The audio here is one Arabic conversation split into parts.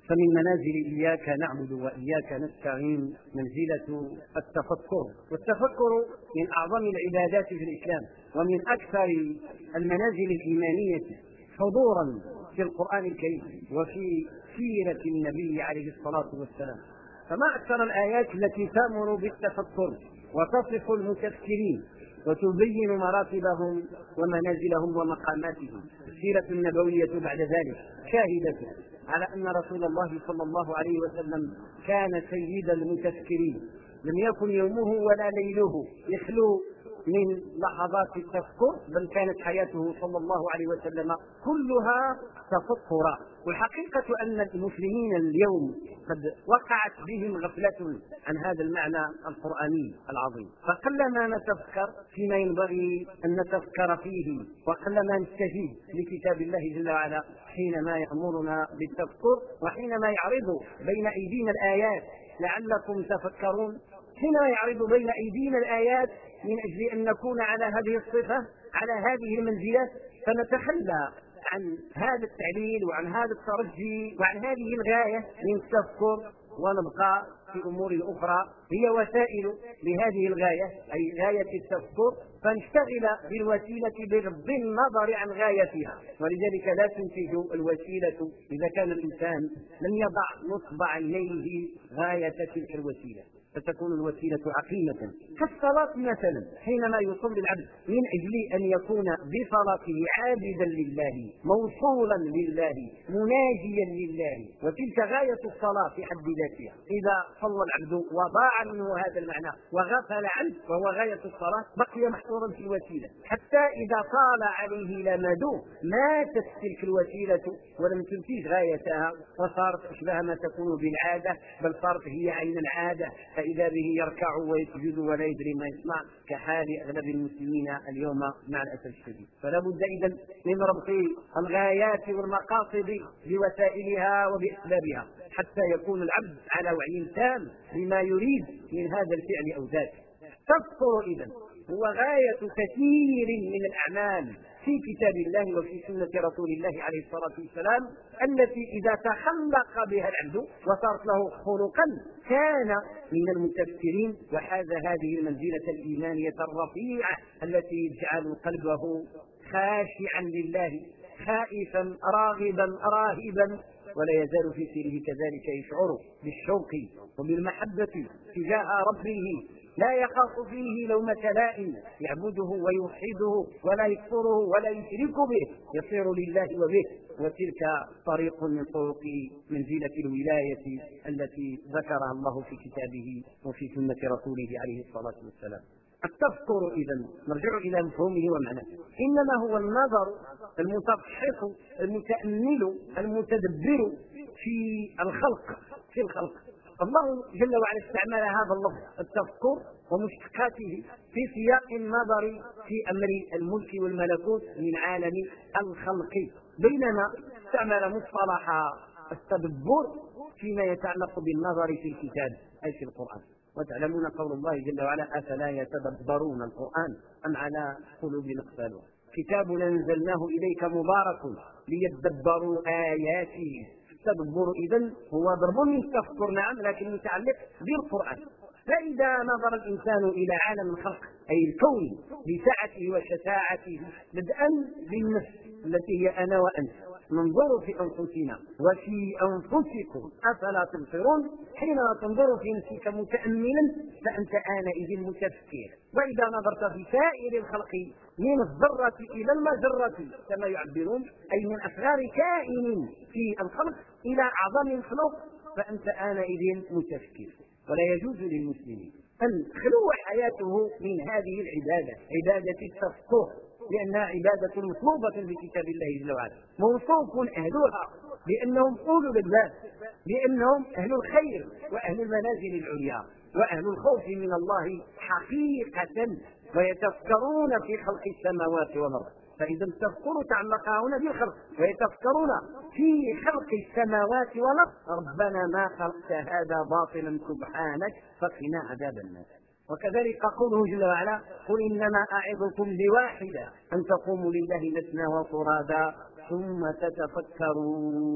فمن منازل إياك نعبد وإياك نستعين منزلة التفكر، والتفكر من أعظم العبادات في الإسلام ومن أكثر المنازل الإيمانية حضورا في القرآن الكريم وفي سيرة النبي عليه الصلاة والسلام. فما أكثر الآيات التي تأمر بالتفكر وتصف المتفكرين وتبين مراتبهم ومنازلهم ومقاماتهم. السيرة النبوية بعد ذلك شاهدة على أن رسول الله صلى الله عليه وسلم كان سيد المتفكرين، لم يكن يومه ولا ليله يخلو من لحظات التفكر، بل كانت حياته صلى الله عليه وسلم كلها تفكرا. والحقيقة أن المسلمين اليوم قد وقعت بهم غفلة عن هذا المعنى القرآني العظيم، فقلما نتفكر فيما ينبغي أن نتفكر فيه، وقلما نستجيب لكتاب الله جل وعلا حينما يأمرنا بالتفكر، وحينما يعرض بين أيدينا الآيات لعلكم تفكرون، حينما يعرض بين أيدينا الآيات من أجل أن نكون على هذه الصفة على هذه المنزلة، فنتخلى عن هذا التعليل وعن هذا الترجي وعن هذه الغاية من التفكر، ونبقى في أمور أخرى هي وسائل لهذه الغاية أي غاية التفكر، فنشتغل بالوسيلة بغض النظر عن غايتها. ولذلك لا تنتج الوسيلة إذا كان الإنسان لم يضع نصب عينيه غاية تلك الوسيلة، فتكون الوسيلة عقيمة. كالصلاة مثلا، حينما يصلي العبد من أجل أن يكون بصلاته عابدا لله موصولا لله مناجيا لله، وتلك غاية الصلاة في حد ذاتها. إذا صلى العبد وضاع منه هذا المعنى وغفل عنه وهو غاية الصلاة بقي محصورا في الوسيلة، حتى إذا طال عليه الأمد ماتت تلك الوسيلة ولم تنتج غايتها، وصارت أشبه ما تكون بالعادة، بل صارت هي عين العادة، فإذا به يركع ويسجد ولا يدري ما يصنع، كحال أغلب المسلمين اليوم مع الأسف الشديد. فلا بد إذن من ربط الغايات والمقاصد بوسائلها وبأسبابها حتى يكون العبد على وعي تام بما يريد من هذا الفعل أو ذاك. تفكر إذن هو غاية كثير من الأعمال في كتاب الله وفي سنة رسول الله عليه الصلاة والسلام، التي إذا تخلق بها العبد وصارت له خلقا كان من المتفكرين وحاز هذه المنزلة الإيمانية الرفيعة التي يجعل قلبه خاشعا لله خائفا راغبا راهبا، ولا يزال في سيره كذلك يشعر بالشوق وبالمحبة تجاه ربه، لا يخاف فيه لومة لائم، يعبده ويوحده ولا يكفره ولا يشرك به، يصير لله وبه. وتلك طريق من طرق منزلة الولاية التي ذكرها الله في كتابه وفي سنة رسوله عليه الصلاة والسلام. التفكر إذن نرجع إلى مفهومه ومعناه، إنما هو النظر المتفحص المتأمل المتدبر في الخلق. الله جل وعلا استعمل هذا اللفظ التفكر ومشتقاته في سياق النظر في أمر الملك والملكوت من عالم الخلق، بينما استعمل مصطلح التدبر فيما يتعلق بالنظر في الكتاب أي في القرآن. وتعلمون قول الله جل وعلا: أفلا يتدبرون القرآن أم على قلوب أقفالها، كتاب أنزلناه إليك مبارك ليدبروا آياته. التدبر إذن هو ضرب من التفكر، نعم، لكن متعلق بالقرآن. فإذا نظر الإنسان إلى عالم الخلق أي الكون بسعته وشتاعته بدءا بالنفس التي هي أنا وأنت، ننظر في أنفسنا وفي أنفسكم أفلا تبصرون. حينما تنظر في نفسك متأملا فأنت آنئذ متفكر. وإذا نظرت في سائر الخلق من الذرة إلى المجرة كما يعبرون، أي من أصغر كائن في الخلق إلى أعظم الخلق، فأنت آنئذ متفكر. ولا يجوز للمسلمين أن تخلو حياته من هذه العبادة، عبادة التفكر، لأنها عبادة مطلوبة بكتاب الله جل وعلا، موصوف أهلها بأنهم أولو الألباب، بأنهم أهل الخير وأهل المنازل العليا وأهل الخوف من الله حقيقة، ويتفكرون في خلق السماوات والأرض. فإذا التفكر تعلق هنا بالخلق، ويتفكرون في خلق السماوات والأرض: ربنا ما خلقت هذا باطلا سبحانك فقنا عذاب النار. وكذلك قوله جل وعلا: قل إنما أعظكم بواحدة أن تقوموا لله مثنى وفرادا ثم تتفكروا.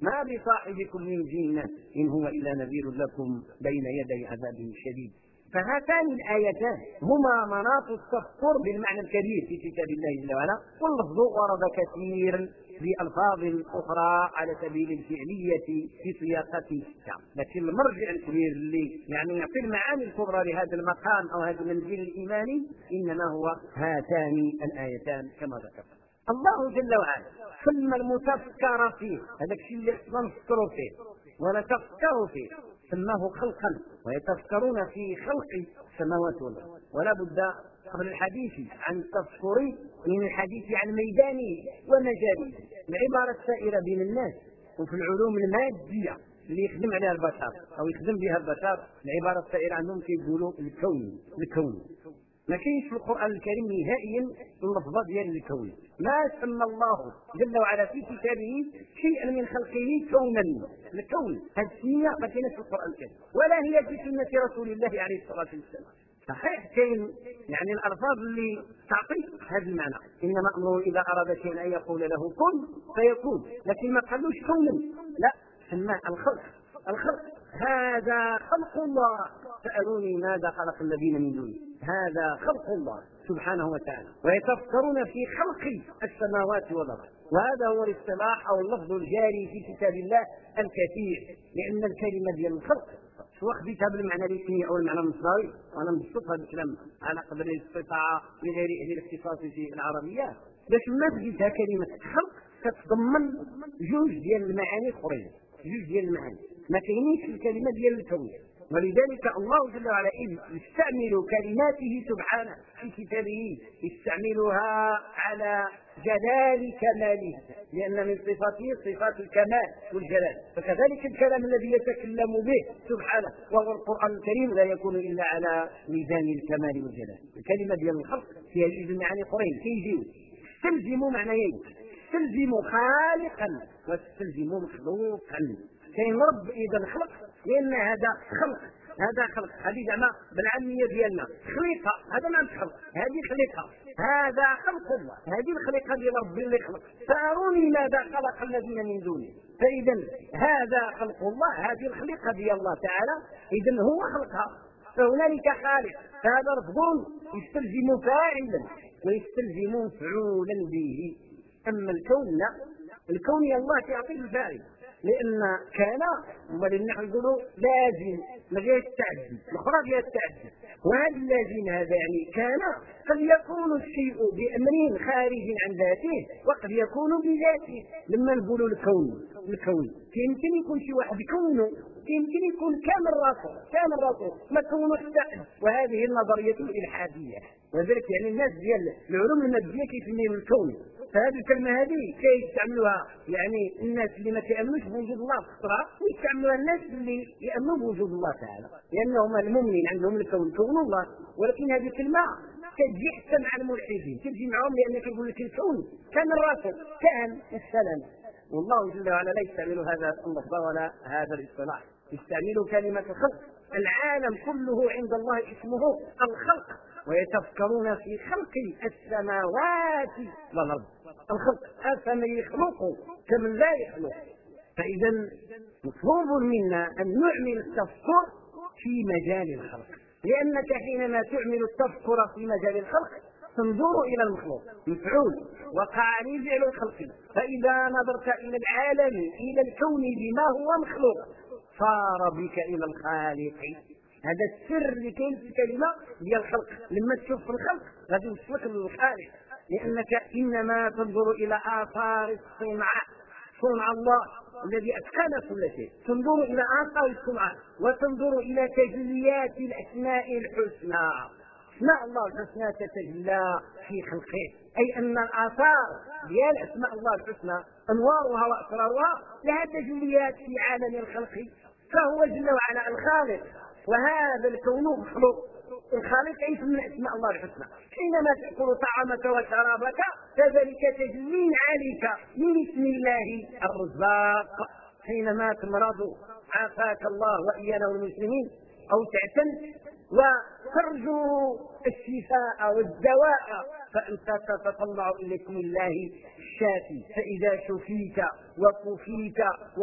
ما بصاحبكم من جنة إن هو إلا نذير لكم بين يدي عذاب شديد. فهاتان الآيتان هما مناط التفكر بالمعنى الكبير في كتاب الله جل وعلا، واللفظ ورد كثيرا بألفاظ أخرى على سبيل الفعلية في سياقات شتى، لكن المرجع الكبير اللي يعني يعطي المعاني الكبرى لهذا المقام أو هذا المنزل الإيماني إنما هو هاتان الآيتان كما ذكرت. الله جل وعلا ثم المتفكر فيه، هذا الشيء اللي نفكر فيه ونتفكر فيه سماه خلقا، ويتفكرون في خلق السماوات والارض. ولا بد قبل الحديث عن التفكر من الحديث عن ميدانه ومجاله. العباره السائره بين الناس وفي العلوم الماديه اللي يخدم عليها البشر او يخدم بها البشر، العباره السائره عندهم كيقولوا الكون. ما كاينش في القران الكريم نهائيا اللفظه ديال الكون. ما سمى الله جل وعلا في كتابه شيئا من خلقه كونا. الكون هذه السميه ما كاينش في القران الكريم ولا هي في سنه رسول الله عليه الصلاه والسلام. صحيح كاين يعني الالفاظ اللي تعطي هذا المعنى، انما امره اذا اراد شيئا ان يقول له كن فيكون، لكن ما قالوش كونا، لا سماه الخلق. هذا خلق الله، سألوني ماذا خلق الذين من دونه، هذا خلق الله سبحانه وتعالى. ويتفكرون في خلق السماوات والارض، وهذا هو الاصطلاح او اللفظ الجاري في كتاب الله الكثير، لان الكلمه ديال الخلق سواء خديتها بالمعنى الاسمي او المعنى المصدري، وانا مبسط هذا الكلام على قدر الاستطاعه لغير اهل الاختصاص في العربيه، باش ما تجدها كلمه خلق تتضمن جوج ديال المعاني اخرين، ما كاينينش الكلمه ديال الكون. ولذلك الله جل وعلا يستعمل كلماته سبحانه في كتابه، يستعملها على جلال كماله، لأن من صفاته صفات الكمال والجلال. فكذلك الكلام الذي يتكلم به سبحانه وهو القرآن الكريم لا يكون إلا على ميزان الكمال والجلال. الكلمة ديال الخلق فيها جزء معاني قرين كيجيو تستلزم معنيين، تستلزم خالقا وتستلزم مخلوقا. كاين رب اذا خلق، لان هذا خلق هذه زعما بالعاميه ديالنا خليقه، هذا ما خلق، هذه خليقه، هذا خلق الله، هذه الخليقه ديال ربي اللي خلق. فاروني ماذا خلق الذين من دونه. فاذا هذا خلق الله، هذه الخليقه ديال الله تعالى، اذا هو خلقها، فهنالك خالق. فهذا لفظ يستلزم فاعلا ويستلزم مفعولا به. اما الكون لا، الكون الله تعطيه الفاعل، لان كان ولن نقولوا لازم ما غير التعدي، الاخرى غير التعدي. وهذا اللازم هذا يعني كان قد يكون الشيء بامر خارج عن ذاته وقد يكون بذاته. لما نقولوا الكون يمكن يكون شي واحد كونه، يمكن يكون كامل راسه ما كونه السقف. وهذه النظريه الالحاديه، وذلك يعني الناس ديال العلوم الماديه كيسميهم الكون. فهذه الكلمه هذه كيستعملوها يعني الناس اللي ما كيامنوش بوجود الله في الصراع، ويستعملوها الناس اللي يامنوا بوجود الله تعالى، لانهم المؤمنين عندهم الكون كون الله. ولكن هذه الكلمه كتجي حتى مع الملحدين، تجي معهم لان كيقول لك الكون كان الراسل كان السلام. والله جل وعلا لا يستعمل هذا اللفظ ولا هذا الاصطلاح، يستعمل كلمه الخلق. العالم كله عند الله اسمه الخلق، ويتفكرون في خلق السماوات والارض. الخلق افمن يخلق كمن لا يخلق. فاذا مطلوب منا ان نعمل التفكر في مجال الخلق، لانك حينما تعمل التفكر في مجال الخلق تنظر الى المخلوق مفعول وقع عليه فعل الخلق. فاذا نظرت الى العالم الى الكون بما هو مخلوق صار بك الى الخالق. هذا السر اللي كاين في الكلمه ديال الخلق. لما تشوف في الخلق غادي يوصلك للخالق، لانك انما تنظر الى اثار صنع الله الذي اتقن كل شيء. تنظر الى اثار الصنع وتنظر الى تجليات الاسماء الحسنى. اسماء الله الحسنى تتجلى في خلقه، اي ان الاثار ديال اسماء الله الحسنى انوارها واسرارها لها تجليات في عالم الخلق. فهو جل وعلا الخالق، وهذا الكون مخلوق. الخالق ايش من اسماء الله الحسنى. حينما تاكل طعامك وشرابك كذلك تجلي عليك من اسم الله الرزاق. حينما تمرض عافاك الله وايانا والمسلمين او تعتن وترجو الشفاء والدواء، فأنت تتطلع إليكم الله الشافي، فإذا شفيت وكفيت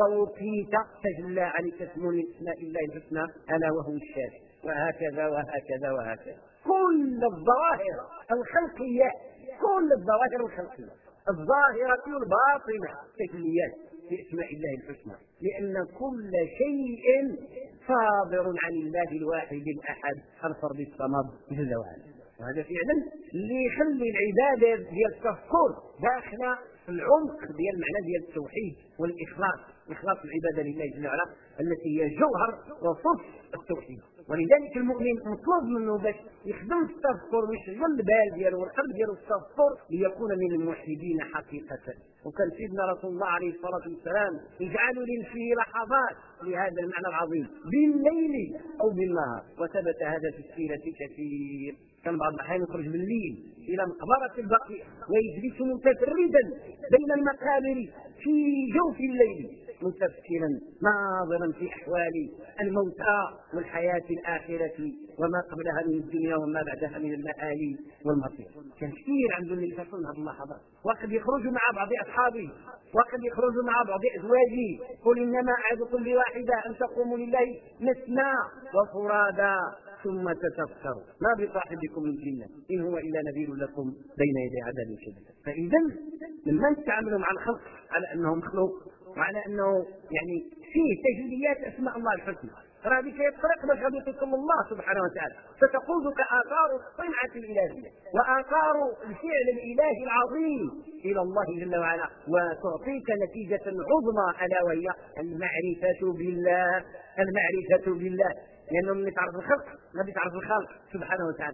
ووقيت تجلى عليك اسم من اسماء الله الحسنى ألا وهو الشافي. وهكذا وهكذا وهكذا كل الظواهر الخلقية، كل الظواهر الخلقية الظاهرة والباطنة تجليات باسماء الله الحسنى، لأن كل شيء صادر عن الله الواحد الأحد الفرد الصمد جل وعلا. وهذا فعلا اللي يخلي العبادة ديال التفكر داخله في العمق ديال المعنى ديال التوحيد والإخلاص، إخلاص العبادة لله جل وعلا التي هي جوهر وصف التوحيد. ولذلك المؤمن مطلوب منه باش يخدم في التفكر ويشغل البال ديالو والقلب ديالو في التفكر ليكون من الموحدين حقيقة. وكان سيدنا رسول الله عليه الصلاة والسلام يجعل فيه لحظات لهذا المعنى العظيم بالليل أو بالنهار، وثبت هذا في السيرة كثير. كان بعض الأحيان يخرج بالليل إلى مقبرة البقيع ويجلس متفردا بين المقابر في جوف الليل متفكرا ناظرا في أحوال الموتى والحياة الآخرة وما قبلها من الدنيا وما بعدها من المآل والمصير. كان كثير عنده اللي يفصل هذه اللحظات، وقد يخرج مع بعض أصحابه، وقد يخرج مع بعض أزواجه. قل إنما أعدكم بواحدة أن تقوموا لله مثنى وفرادا ثم تتفكروا ما بصاحبكم من جنة إن هو إلا نذير لكم بين يدي عذاب شديد. فإذا لما نتعاملوا مع الخلق على أنه مخلوق وعلى أنه يعني فيه تجليات أسماء الله الحسنى، راه بك يطرق باش غادي توصل الله سبحانه وتعالى، فتقودك آثار الصنعة الإلهية وآثار الفعل الإلهي العظيم إلى الله جل وعلا، وتعطيك نتيجة عظمى ألا وهي المعرفة بالله. المعرفة بالله لأنه من يتعرف الخلق ما يتعرف الخالق سبحانه وتعالى.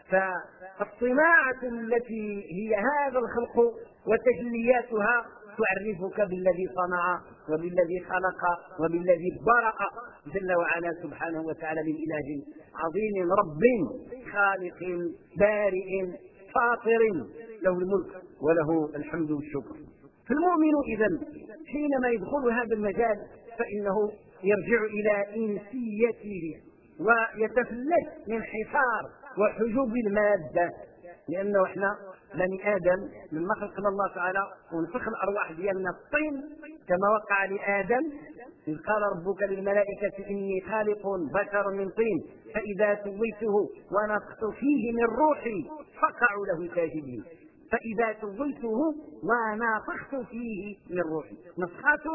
فالصناعة التي هي هذا الخلق وتجلياتها تعرفك بالذي صنع وبالذي خلق وبالذي برأ جل وعلا سبحانه وتعالى من إله عظيم رب خالق بارئ فاطر له الملك وله الحمد والشكر. فالمؤمن إذن حينما يدخل هذا المجال فإنه يرجع إلى إنسيته ويتفلت من حصار وحجوب المادة، لأنه احنا بني آدم لما خلقنا الله تعالى ونفخ الأرواح ديالنا الطين كما وقع لآدم إذ قال ربك للملائكة إني خالق بشر من طين فإذا سويته ونفخت فيه من روحي فقعوا له ساجدين. فإذا سويته ونفخت فيه من روحي، نفخة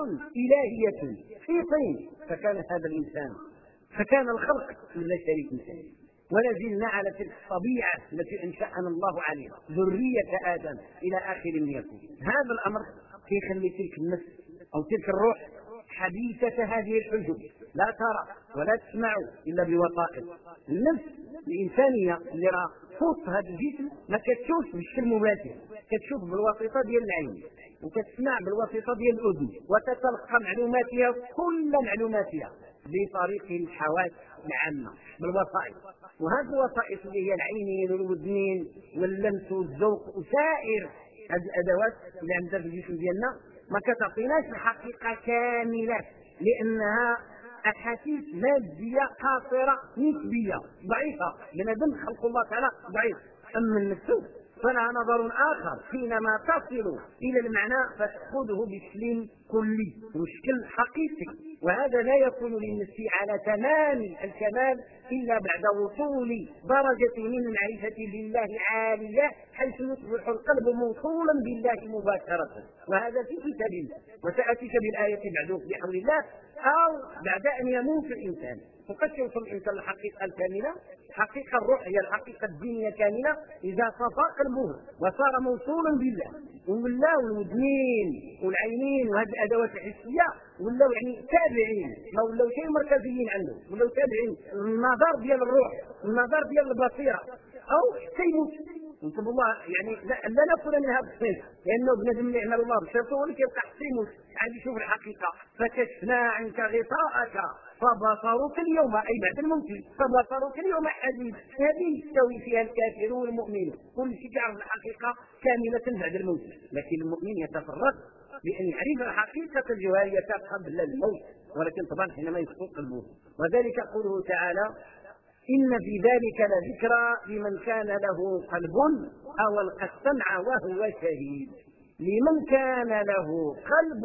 إلهية في طين. فكان هذا الإنسان، فكان الخلق لا شريك مثله، ولا زلنا على تلك الطبيعة التي أنشأنا الله عليها ذرية آدم إلى آخر من يكون. هذا الأمر يخلي تلك النفس أو تلك الروح حديثة هذه الحجب لا ترى ولا تسمع إلا بوسائط. النفس الإنسانية اللي راه فوق هذا الجسم ما كتشوف بالشكل المباشر، كتشوف بالواسطة ديال العين وكتسمع بالواسطة ديال الأذن وتتلقى معلوماتها كل معلوماتها بطريق الحواس العامة بالوسائط. وهذه الوسائط اللي هي العينين والودنين واللمس والذوق وسائر هذه الأدوات اللي عندنا في الجسم ديالنا ما كتعطيناش الحقيقة كاملة، لأنها أحاسيس مادية قاصرة نسبية ضعيفة. بنادم خلق الله تعالى ضعيف. أما النفس فلها نظر آخر حينما تصل إلى المعنى فتأخذه بشكل كلي وشكل حقيقي، وهذا لا يكون للنفس على تمام الكمال إلا بعد وصول درجة من المعرفة بالله عالية حيث يصبح القلب موصولا بالله مباشرة. وهذا في كتاب الله، وسأتيك بالآية بعد بحول الله أو بعد أن يموت الإنسان فقد يوصل الإنسان الحقيقة الكاملة. الحقيقة الروح هي الحقيقة الدينية كاملة إذا صفى قلبه وصار موصولا بالله، ولاو الودنين والعينين وهذه الأدوات الحسية ولاو يعني تابعين، ما ولاو شيء مركزيين عنده، ولاو تابعين النظر ديال الروح النظر ديال البصيرة أو شيء نسب الله. يعني لا نكون من هذا الصنف، لأنه بنادم يعمل الله بالشرط هو اللي كيبقى حسيموس عاد يشوف الحقيقة. فكشفنا عنك غطاءك فبصرك اليوم أي بعد الموت فبصرك اليوم حديد. هذه يستوي فيها الكافر والمؤمن، كل شيء يعرف الحقيقة كاملة بعد الموت. لكن المؤمن يتفرد بأن يعرف حقيقة الجوارية قبل الموت، ولكن طبعا حينما يسقط قلبه. وذلك قوله تعالى إن في ذلك لذكرى لمن كان له قلب أو ألقى السمع وهو شهيد. لمن كان له قلب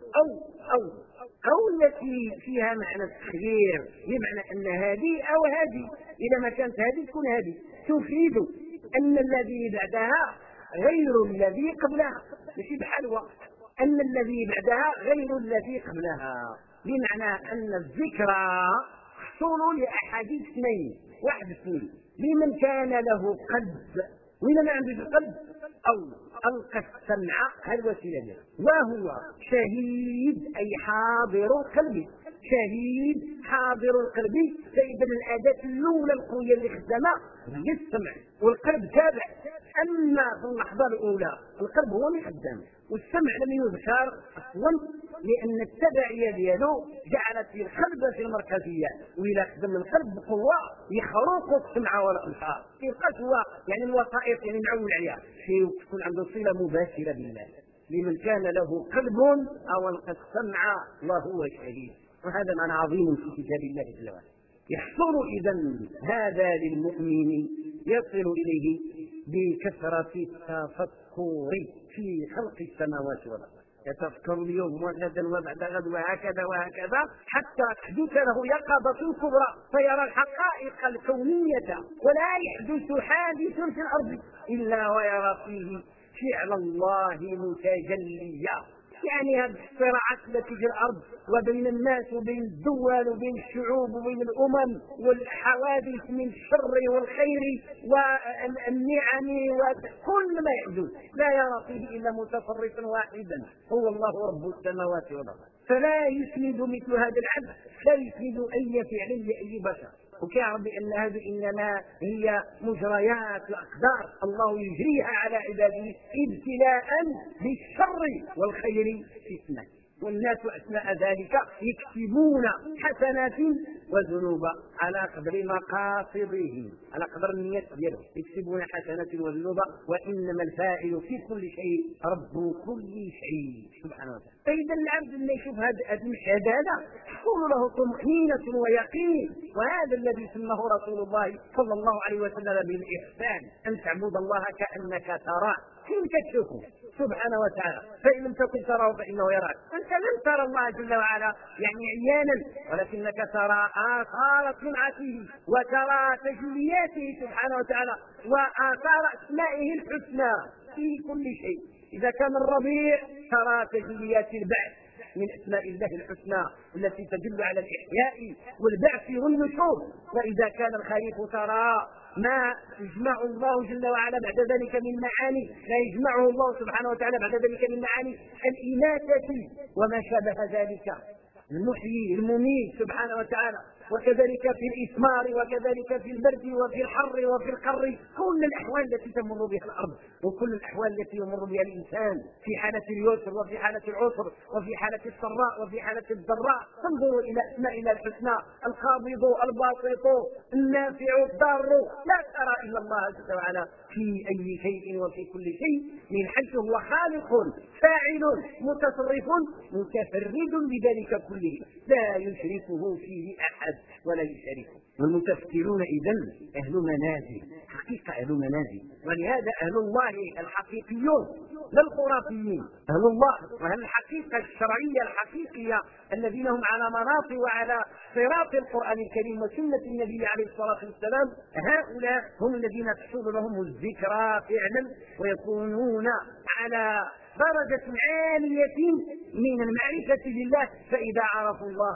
أو التي فيها معنى التخيير، بمعنى أن هذه أو هذه، إذا ما كانت هذه تكون هذه، تفيد أن الذي بعدها غير الذي قبلها، ماشي بحال أن الذي بعدها غير الذي قبلها، بمعنى أن الذكرى تحصل لأحد اثنين، واحد اثنين. لمن كان له قلب، وإذا ما عنده قلب أو ألقى السمع، هذه الوسيلة، وهو شهيد أي حاضر قلبي، شهيد حاضر القلب. فإذا الأداة الأولى القوية اللي خدامة هي السمع، والقلب تابع. أما في اللحظة الأولى القلب هو اللي خدام، والسمع لم يذكر أصلا، لأن التبعية ديالو جعلت القلب في المركزية، وإذا خدم القلب بقوة يخرق السمع والأبصار، يبقى هو يعني الوسائط يعني معول عليها شيء تكون عنده صلة مباشرة بالله. لمن كان له قلب أو ألقى السمع وهو شهيد. وهذا معنى عظيم في كتاب الله جل وعلا. يحصل إذن هذا للمؤمن، يصل إليه بكثرة التفكر في خلق السماوات والأرض، يتفكر اليوم وغدا وبعد غد وهكذا وهكذا، حتى تحدث له يقظة كبرى فيرى الحقائق الكونية، ولا يحدث حادث في الأرض إلا ويرى فيه فعل الله متجليا. يعني هذه الصراعات التي في الأرض وبين الناس وبين الدول وبين الشعوب وبين الأمم، والحوادث من الشر والخير والنعم وكل ما يحدث، لا يرى فيه إلا متصرفا واحدا هو الله رب السماوات والأرض. فلا يسند مثل هذا العبد، لا يسند أي فعل لأي بشر، وكيعرف بأن هذه إنما هي مجريات الأقدار الله يجريها على عباده ابتلاء بالشر والخير فتنة. والناس أثناء ذلك يكسبون حسنات وذنوب على قدر مقاصدهم، على قدر النية ديالهم، يكسبون حسنات وذنوب، وإنما الفاعل في كل شيء رب كل شيء سبحانه وتعالى. فإذا العبد اللي يشوف هذا المشهد هذا تكون له طمأنينة ويقين، وهذا الذي سماه رسول الله صلى الله عليه وسلم بالإحسان، أن تعبد الله كأنك تراه، كيف تشوفه سبحانه وتعالى، فإن لم تكن تراه فإنه يراك. أنت لم ترى الله جل وعلا يعني عيانا، ولكنك ترى آثار صنعته وترى تجلياته سبحانه وتعالى وآثار أسمائه الحسنى في كل شيء. إذا كان الربيع ترى تجليات البعث من أسماء الله الحسنى التي تدل على الإحياء والبعث والنشور، وإذا كان الخريف ترى ما يجمع الله جل وعلا بعد ذلك من معاني، لا يجمعه الله سبحانه وتعالى بعد ذلك من معاني الإماتة وما شابه ذلك، المحيي المميت سبحانه وتعالى. وكذلك في الإثمار، وكذلك في البرد وفي الحر وفي القر، كل الأحوال التي تمر بها الأرض وكل الأحوال التي يمر بها الإنسان في حالة اليسر وفي حالة العسر وفي حالة السراء وفي حالة الضراء، تنظر إلى أسماء الله الحسنى، القابض الباسط النافع الضار، لا ترى إلا الله جل وعلا في أي شيء وفي كل شيء، من حيث هو خالق فاعل متصرف متفرد بذلك كله، لا يشركه فيه أحد ولا يشاركه. والمتفكرون إذن أهل منازل، حقيقة أهل منازل، ولهذا أهل الله الحقيقيون لا الخرافيين، أهل الله وأهل الحقيقة الشرعية الحقيقية الذين هم على مناط وعلى صراط القرآن الكريم وسنة النبي عليه الصلاة والسلام، هؤلاء هم الذين تحصل لهم الذكرى فعلا ويكونون على درجة عالية من المعرفة بالله، فإذا عرفوا الله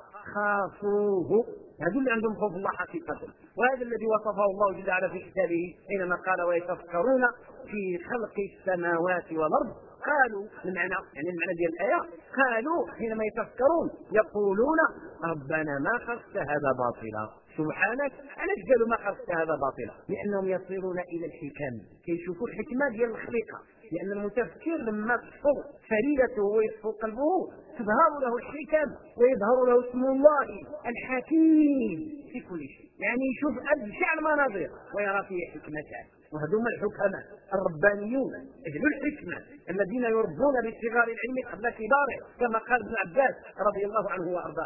خافوه. هذول اللي عندهم خوف الله حقيقة، وهذا الذي وصفه الله جل وعلا في كتابه حينما قال ويتفكرون في خلق السماوات والأرض. قالوا المعنى ديال الآية، قالوا حينما يتفكرون يقولون ربنا ما خلقت هذا باطلا سبحانك. علاش قالوا ما خلقت هذا باطلا؟ لأنهم يصيرون إلى الحكم، كيشوفوا الحكمة ديال الخليقة، لأن المتفكر لما تصفو فريدته ويصفو قلبه تظهر له الحكم ويظهر له اسم الله الحكيم في كل شيء، يعني يشوف أبشع المناظر ويرى فيه حكمته. وهذوما الحكماء الربانيون أهل الحكمة الذين يربون بصغار العلم قبل كباره، كما قال ابن عباس رضي الله عنه وأرضاه.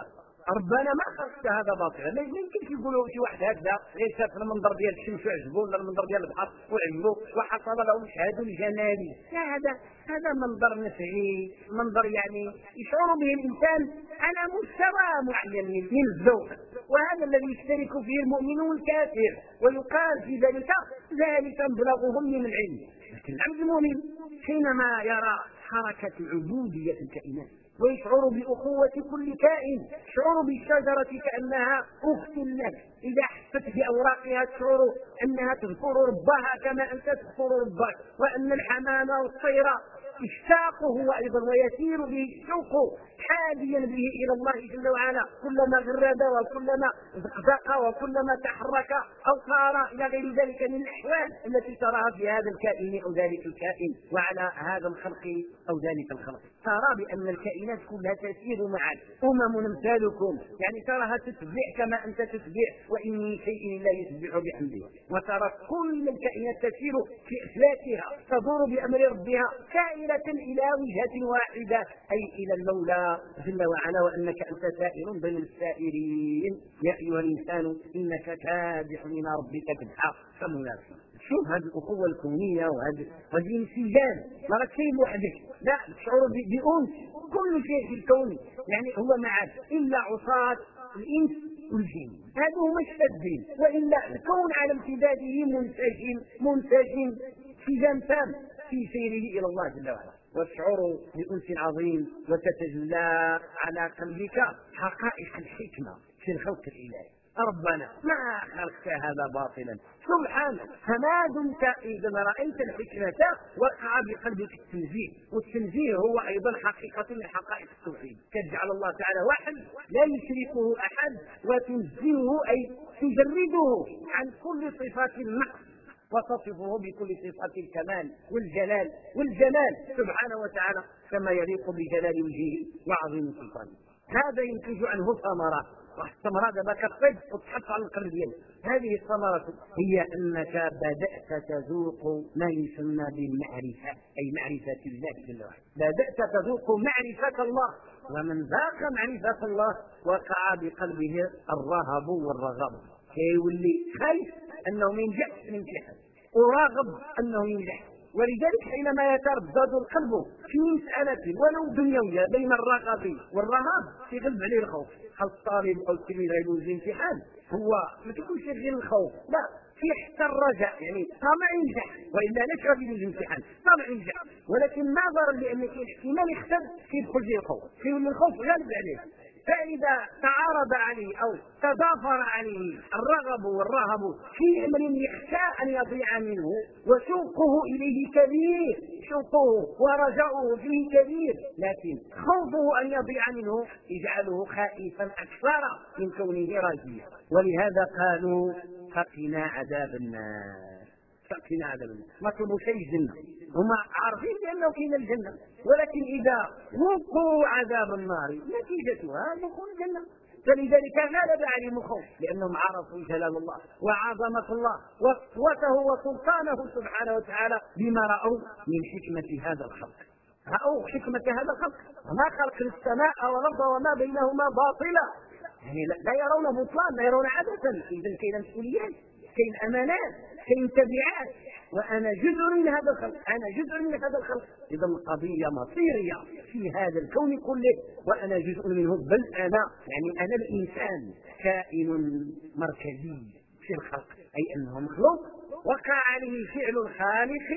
ربنا ما خلقت هذا باطلا. ما يمكنش يقولوا شي واحد هكذا غير شاف المنظر ديال الشمس وعجبو ولا المنظر ديال البحر وعجبو وحصل له مشهد جمالي. لا، هذا منظر نفعي، منظر يعني يشعر به الانسان على مستوى معين من الذوق، وهذا الذي يشترك فيه المؤمن والكافر، ويقال في ذلك مبلغهم من العلم. لكن العبد المؤمن حينما يرى حركة العبودية في الكائنات ويشعر بأخوة كل كائن، يشعر بالشجرة كأنها أخت له، إذا حست بأوراقها تشعر أنها تذكر ربها كما أنت تذكر ربك، وأن الحمام والطير اشتاقه هو أيضا ويسير به الشوق حاديا به إلى الله جل وعلا، كلما غرد وكلما زقزق وكلما تحرك أو صار إلى غير ذلك من الأحوال التي تراها في هذا الكائن أو ذلك الكائن وعلى هذا الخلق أو ذلك الخلق. ترى بأن الكائنات كلها تسير معا، أمثالكم، يعني تراها تسبح كما أنت تسبح، وإن من شيء لا يسبح بحمده، وترى كل الكائنات تسير في أفلاكها تدور بأمر ربها سائرة إلى وجهة واحدة، أي إلى المولى جل وعلا، وأنك أنت سائر بين السائرين. يا أيها الإنسان إنك كادح إلى ربك كدحا فملاقيه. شوف هذه الأخوة الكونية وهذه الانسجام، ما راك شيء وحدك، لا، تشعر بأنس كل شيء في الكون يعني هو معك، إلا عصاة الإنس والجن، هذا هما الشاذين، وإلا الكون على امتداده منسجم انسجام تام في سيره إلى الله جل وعلا، وتشعر بأنس عظيم وتتجلى على قلبك حقائق الحكمة في الخلق الإلهي. ربنا ما خلقت هذا باطلا سبحانه، فما دمت إذا رأيت الحكمة وقع بقلبك التنزيه، والتنزيه هو أيضا حقيقة من حقائق التوحيد، تجعل الله تعالى واحد لا يشركه أحد، وتنزهه أي تجرده عن كل صفات النقص وتصفه بكل صفات الكمال والجلال سبحانه وتعالى كما يليق بجلال وجهه وعظيم سلطانه. هذا ينتج عنه ثمرة، والثمرة دابا كتصيب وتحط على القلب ديالك. هذه الثمرة هي أنك بدأت تذوق ما يسمى بالمعرفة، أي معرفة الله جل وعلا، بدأت تذوق معرفة الله، ومن ذاق معرفة الله وقع بقلبه الرهب والرغب، كيولي خايف أنه ما ينجحش في الامتحان وراغب أنه ينجح. ولذلك حينما يتردد القلب في مسألة ولو دنيوية بين الرغب والرهاب يغلب عليه الخوف. هل الطالب أو التلميذ غيدوز الامتحان هو ما تكونش غير الخوف، لا، في حتى الرجاء، يعني طمع ينجح، وإلا لا شغل الامتحان طمع ينجح، ولكن نظرا لأن كاين احتمال يختل كيدخل فيه الخوف، كيولي الخوف غالب عليه. فإذا تعارض عليه أو تضافر عليه الرغب والرهب في أمر يخشى أن يضيع منه وشوقه إليه كبير، شوقه ورجاؤه فيه كبير، لكن خوفه أن يضيع منه يجعله خائفا أكثر من كونه راجيا. ولهذا قالوا فقنا عذاب النار، فقنا عذاب النار، ما طلبوا شيء الجنة، هم عارفين بأنه كاين الجنة، ولكن إذا وقوا عذاب النار نتيجتها دخول الجنة. فلذلك غلب عليهم الخوف، لأنهم عرفوا جلال الله وعظمة الله وقوته وسلطانه سبحانه وتعالى بما رأوا من حكمة هذا الخلق. رأوا حكمة هذا الخلق، ما خلق السماء والأرض وما بينهما باطلا، يعني لا يرون بطلان، لا يرون عبثا. إذا كاين مسؤوليات، كاين أمانات، كاين تبعات، وأنا جزء من هذا الخلق، أنا جزء من هذا الخلق. إذا القضية مصيرية في هذا الكون كله، وأنا جزء منه، بل أنا الإنسان كائن مركزي في الخلق، أي أنه مخلوق وقع عليه فعل الخالق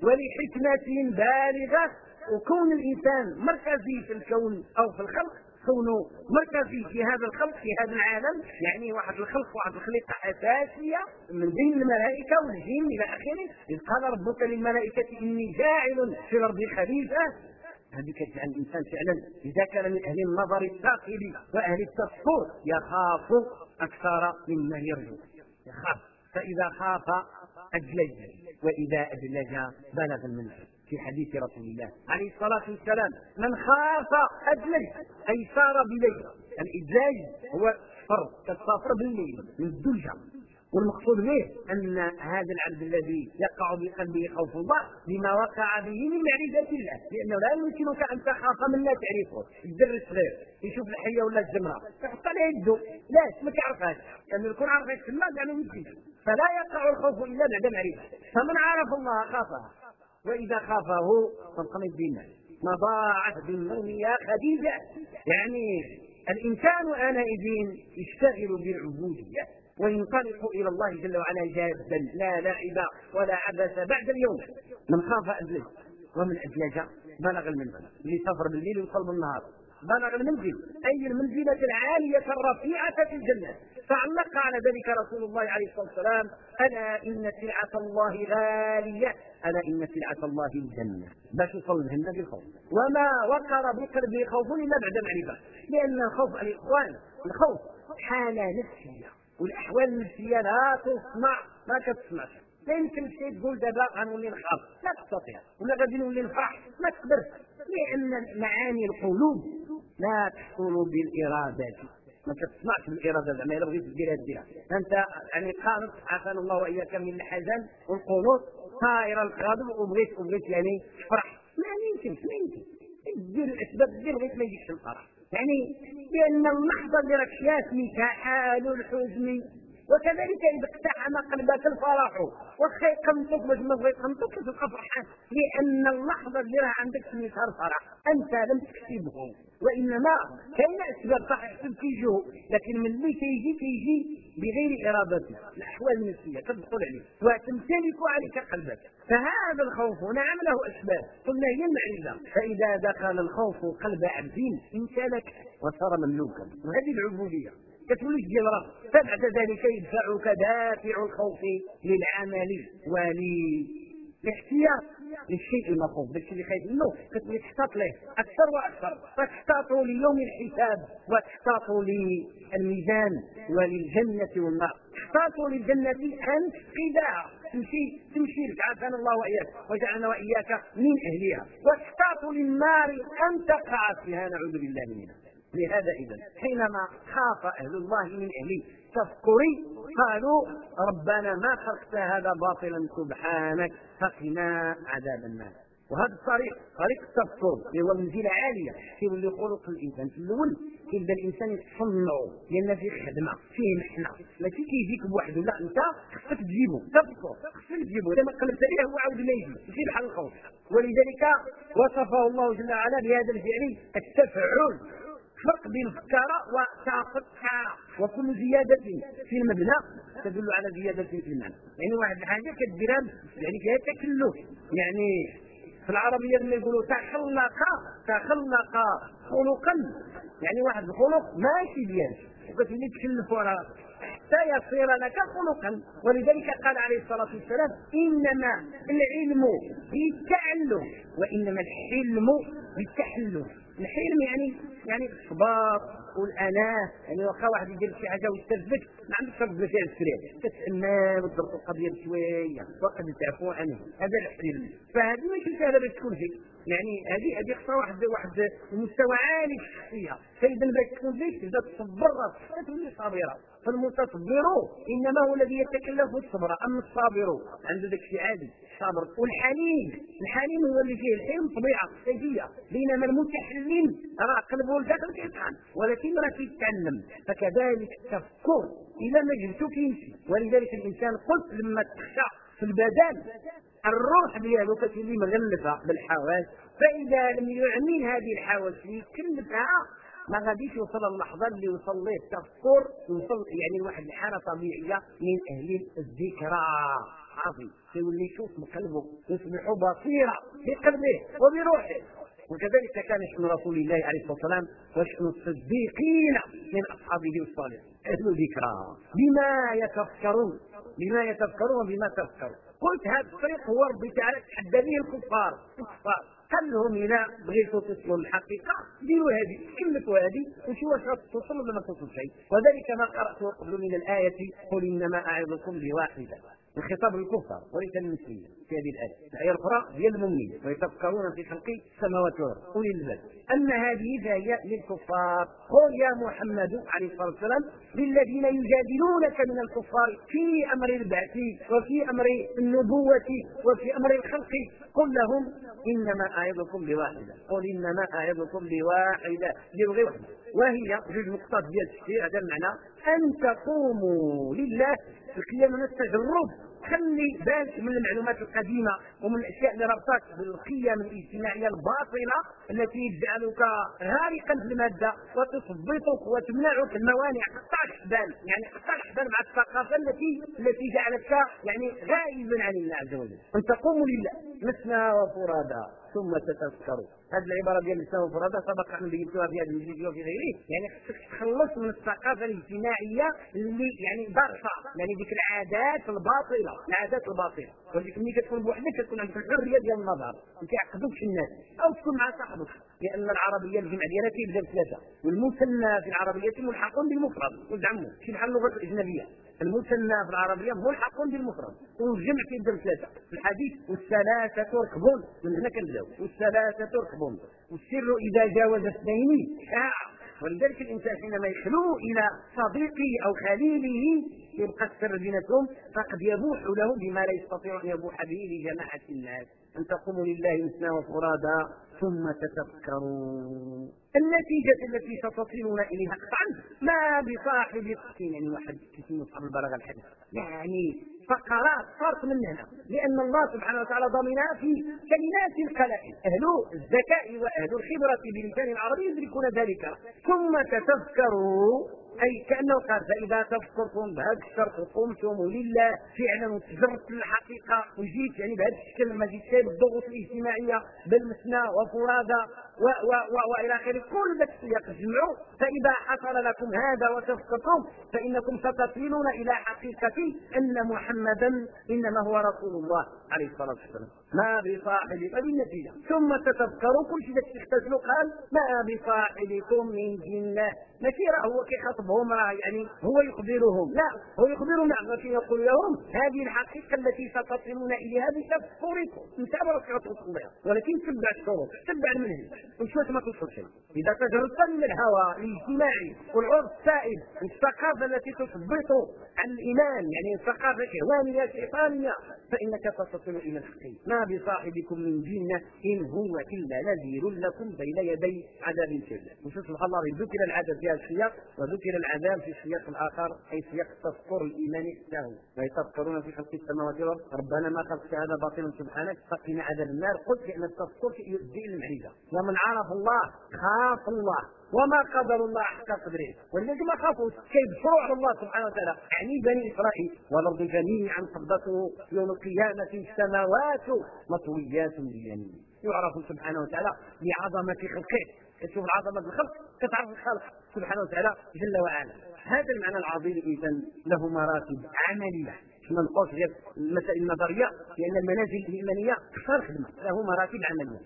ولحكمة بالغة. وكون الإنسان مركزي في الكون أو في الخلق، كونه مركزي في هذا الخلق في هذا العالم، يعني واحد الخلق واحد الخليقة أساسية من بين الملائكة والجن إلى آخره. إذ قال ربك للملائكة إني جاعل في الأرض خليفة، هذه كتجعل الإنسان فعلا إذا كان من أهل النظر الثاقب وأهل التصور يخاف أكثر مما يرجو، يخاف، فإذا خاف أدلج، وإذا أدلج بلغ المنزل. في حديث رسول الله عليه الصلاة والسلام من خاف أدلج، أي سار بليل. الإدلاج هو السفر كالسافر بالليل من الدلجة، والمقصود به أن هذا العبد الذي يقع بقلبه خوف الله بما وقع به من معرفة الله، لأنه لا يمكنك أن تخاف من لا تعرفه. الدر الصغير يشوف الحية ولا الجمرة تحط عليها يده، لا ما تعرفهاش، لأنه يكون عارفها تسمى يعني يمكن. فلا يقع الخوف إلا بعد معرفة. فمن عرف الله خافه، وإذا خافه فانقمت بنا ما ضاعت بالنوم يا خديجة. يعني الإنسان آنئذ يشتغل بالعبودية وينطلق إلى الله جل وعلا جادا لا لعب ولا عبث بعد اليوم. من خاف أدلج ومن أدلج بلغ المنزل، اللي سافر بالليل ويوصل بالنهار بلغ المنزل، أي المنزلة العالية الرفيعة في الجنة. فعلق على ذلك رسول الله عليه الصلاة والسلام: ألا إن سلعة الله غالية، ألا إن سلعة الله الجنة. باش يوصل الجنة بالخوف. وما وقر بقلبه خوف إلا بعد معرفة، لأن الخوف الإخوان الخوف حالة نفسية، والأحوال النفسية لا تصنع، ما كتصنعش. لا يمكن شيء تقول دابا غنولي نخاف، لا تستطيع، ولا غادي نولي نفرح، ما تقدرش، لأن معاني القلوب لا تحصل بالإرادة، ما كتصنعش بالإرادة. زعما إلا بغيت ديرها ديرها أنت، يعني قانت عافانا الله وإياك من الحزن والقنوط طائر الغضب وبغيت يعني تفرح، ما يمكنش، ما يمكن دير الأسباب دير بغيت ما يجيكش الفرح، يعني لأن اللحظة اللي راك شافني حال الحزن. وكذلك إذا اقتحم قلبك الفرح واخا يقنطك باش ما بغيت يقنطك تبقى فرحان، لأن اللحظة اللي راه عندك سميتها الفرح أنت لم تكسبه، وإنما كاين أسباب صح يحسب كيجيو، لكن من اللي كيجي بغير إرادتك، الأحوال النفسية تدخل عليك وتمتلك عليك قلبك. فهذا الخوف نعم له أسباب، قلنا هي المعرفة. فإذا دخل الخوف قلب عبد امتلك وصار مملوكا، وهذه العبودية كتولي ديال راسك. فبعد ذلك يدفعك دافع الخوف للعمل وللاحتياط للشيء المخوف، داكشي اللي خايف منه كتولي تحتاط له اكثر واكثر، فتحتاط ليوم الحساب وتحتاط للميزان وللجنه والنار. تحتاط للجنه ان تفقدها، تمشي لك عافانا الله واياك وجعلنا واياك من اهلها، وتحتاط للنار ان تقع فيها، نعوذ بالله منها. لهذا إذن حينما خاف أهل الله من أهل تفكري قالوا: ربنا ما خلقت هذا باطلا سبحانك فقنا عذاب النار. وهذا طريق التفكر اللي هو منزلة عالية كيولي خلق الإنسان. في الأول كيبدا الإنسان يتصنع لأن فيه خدمة فيه محنة، ماشي كيجيك بوحده، لا أنت خصك تجيبه، تفكر خصك تجيبه، إذا ما قلبت عليه هو عاود ما يجي يجي بحال الخوف. ولذلك وصفه الله جل وعلا بهذا الفعل التفعل، فرق بين فكر وتفكر. وكل زيادة في المبنى تدل على زيادة في المعنى، يعني واحد الحاجة كديرها يعني فيها تكلف. يعني في العربية لما يقولوا تخلق خلقا، يعني واحد الخلق ماشي ديالك وكتولي تكلف وراك حتى يصير لك خلقا. ولذلك قال عليه الصلاة والسلام: إنما العلم بالتعلم وإنما الحلم بالتحلم. الحلم يعني الصبر والأناة، يعني واخا واحد يدير شي حاجه ويستفدك ما عندكش ترد فيها السريع، تتأمل وتدرس القضيه بشويه وقد تعفو عنه، هذا الحلم. فهذه ماشي سهله باش تكون فيك، يعني هذه خصها واحد المستوى عالي في الشخصيه. فاذا باش تكون فيك تبدا تصبر راسك تولي صابره. فالمتصبر انما هو الذي يتكلف الصبر، اما الصابر عنده داك الشيء عادي صابر. والحليم هو اللي فيه الحلم طبيعه كيفيه، بينما المتحلم راه قلبه الداخل كيطحن ولكن راه كيتعلم. فكذلك التفكر اذا ما جبتو كيمشي. ولذلك الانسان قلت لما تخشى في البدن الروح ديالو كتولي مغلفه بالحواس، فاذا لم يعمل هذه الحواس يكلفها ما غاديش يوصل اللحظه اللي وصل ليه التفكر، يوصل يعني واحد الحاله طبيعيه من اهل الذكرى عظيم، يولي يشوف بقلبه، يصبح بصيره بقلبه وبروحه. وكذلك كان شأن رسول الله عليه الصلاه والسلام وشأن الصديقين من اصحابه الصالحين اهل الذكرى بما يتفكرون وبما تفكرون. قلت هذا الطريق هو ربي تعالى تحدى به الكفار قال لهم: إذا بغيتوا تصلوا الحقيقة ديروا هذه، كلفوا هذه وشوفوا واش توصل ولا ما توصل شيء. وذلك ما قرأته قبل من الآية: قل إنما أعظكم بواحدة، الخطاب للكفار وليس للمسلمين. في هذه الآية الأخرى ديال المؤمنين ويتفكرون في خلق السماوات والأرض أولي الألباب. أما هذه فهي للكفار. قل يا محمد عليه الصلاة والسلام للذين يجادلونك من الكفار في أمر البعث وفي أمر النبوة وفي أمر الخلق قل لهم إنما أعظكم بواحدة. قل إنما أعظكم بواحدة لغة واحدة وهي جوج نقطات ديال التفسير. هذا المعنى أن تقوموا لله القيام من التجرد. خلي بالك من المعلومات القديمة ومن الاشياء اللي ربطك بالقيم الاجتماعيه الباطله التي تجعلك غارقا في الماده وتثبطك وتمنعك الموانع حتى الحبال، يعني حتى الحبال مع الثقافه التي جعلتك يعني غائبا عن الله عز وجل. ان تقوموا لله مثنى وفرادى ثم تتذكروا. هذه العباره ديال مثنى وفرادى سبق ان بينتوها في هذا الفيديو وفي غيره. يعني خصك تخلص من الثقافه الاجتماعيه اللي يعني ضارفه، يعني ديك العادات الباطله، العادات الباطله. ولكن ملي كتكون بوحدك كتكون عندك الحريه ديال النظر، ما كيعقدوكش الناس او تكون مع صاحبك، لان العربيه الجمع ديالها كيبدا بثلاثه، والمثنى في العربيه ملحق بالمفرد ودعمه شي بحال اللغه الاجنبيه. المثنى في العربيه ملحق بالمفرد والجمع كيبدا بثلاثه في الحديث والثلاثه ركبون. من هنا كنبداو والثلاثه ركبون والسر اذا جاوز اثنين شاع. ولذلك الانسان حينما يخلو الى صديقه او خليله يبقى السر بيناتهم فقد يبوح له بما لا يستطيع ان يبوح به لجماعه الناس. ان تقوموا لله مثنى وفرادى ثم تتفكروا. النتيجه التي ستصلون اليها قطعا ما بصاحب يعني واحد كيسمى صاحب البلاغه الحديث، يعني فقرات صارت من هنا، لان الله سبحانه وتعالى ضمنها في كلمات القلائل. اهل الذكاء واهل الخبره بلسان العربي يدركون ذلك. ثم تتذكروا أي كأنه قال فإذا تفكرتم بهذا الشرط قمتم لله فعلا وتجربت الحقيقة وجيت يعني بهذا الشكل ما جيتش بالضغوط الاجتماعية بالمثنى وفرادى وإلى آخره كل ذلك السياق الجمعوا. فإذا حصل لكم هذا وتفكرتم فإنكم ستصلون إلى حقيقة أن محمدا إنما هو رسول الله عليه الصلاة والسلام ما بصاحبكم. بالنتيجة ثم تتذكروا كل شيء تحتاج له قال ما بصاحبكم من جنة. ماشي راه هو كيخاطبهم يعني هو يخبرهم، لا هو يخبرهم ولكن يقول لهم هذه الحقيقة التي ستصلون إليها بتفكركم. انت ما توصل لها ولكن تتبع الشروط تتبع المنهج وشوف ما توصل شيء. إذا تجردت من الهوى الاجتماعي والعرف السائد والثقافة التي تثبط عن الإيمان يعني ثقافة شهوانية شيطانية فإنك ستصل إلى الحقيقة. ما بصاحبكم من جنة إن هو إلا نذير لكم بين يدي عذاب شديد. وشوف سبحان الله ذكر العذاب في هذا السياق وذكر العذاب في السياق الآخر أي سياق التذكر الإيماني له. ويتذكرون في خلق السماوات والأرض ربنا ما خلقت هذا باطلا سبحانك فقنا عذاب النار. قلت بأن التذكر يؤدي إلى المعرفة. ومن عرف الله خاف الله وما قدر الله حق قدره. ولذلك ما خافوا كيبشروا على الله سبحانه وتعالى يعني بني إسرائيل والأرض جميعا قبضته يوم القيامة السماوات مطويات بيمينه. يعرف سبحانه وتعالى بعظمة خلقه. تشوف العظمة الخلق تتعرف الخالق سبحانه وتعالى جل وعلا. هذا المعنى العظيم إذن له مراتب عملية. ما نقولش غير المسائل النظريه لان المنازل الايمانيه كثر خدمه له مراتب عمليه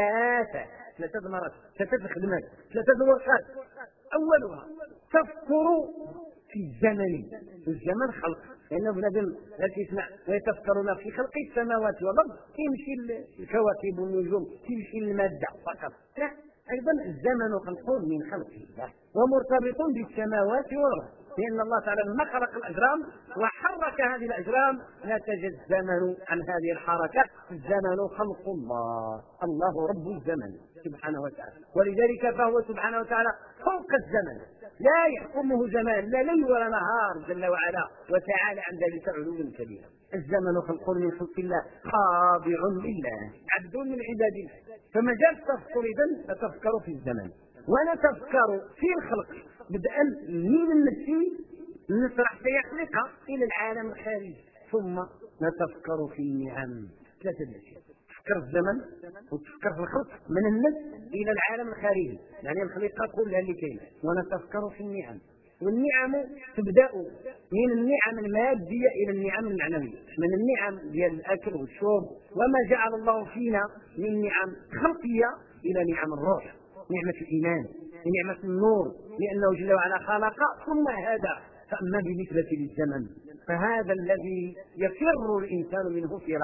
ثلاثه مراتب ثلاثه خدمات ثلاثه ورقات. اولها تفكر في الزمن. الزمن خلق لانه بنادم لا تسمع ويتفكرون في خلق السماوات والارض يمشي الكواكب والنجوم تمشي الماده فقط. لا ايضا الزمن خلق من خلق الله ومرتبط بالسماوات والارض لأن الله تعالى لما خلق الأجرام وحرك هذه الأجرام نتج الزمن عن هذه الحركة. الزمن خلق الله، الله رب الزمن سبحانه وتعالى، ولذلك فهو سبحانه وتعالى فوق الزمن لا يحكمه زمان لا ليل ولا نهار جل وعلا وتعالى عن ذلك علوا كبيرا. الزمن خلق من خلق الله خاضع لله عبد من عباد الله. فمجال التفكر إذن نتفكر في الزمن ونتفكر في الخلق بدءا من النفسي نسرح سيخلق إلى العالم الخارجي ثم نتفكر في النعم. ثلاثة أشياء تفكر الزمن وتفكر في الخلق من النفس إلى العالم الخارجي يعني الخليقة كلها اللي كاينة ونتفكر في النعم. والنعم تبدأ من النعم المادية إلى النعم المعنوية من النعم ديال الأكل والشرب وما جعل الله فينا من نعم خلقية إلى نعم الروح نعمة الإيمان نعمة النور لأنه جل وعلا خلق ثم هذا. فأما بالنسبة للزمن فهذا الذي يفر الإنسان منه فرارا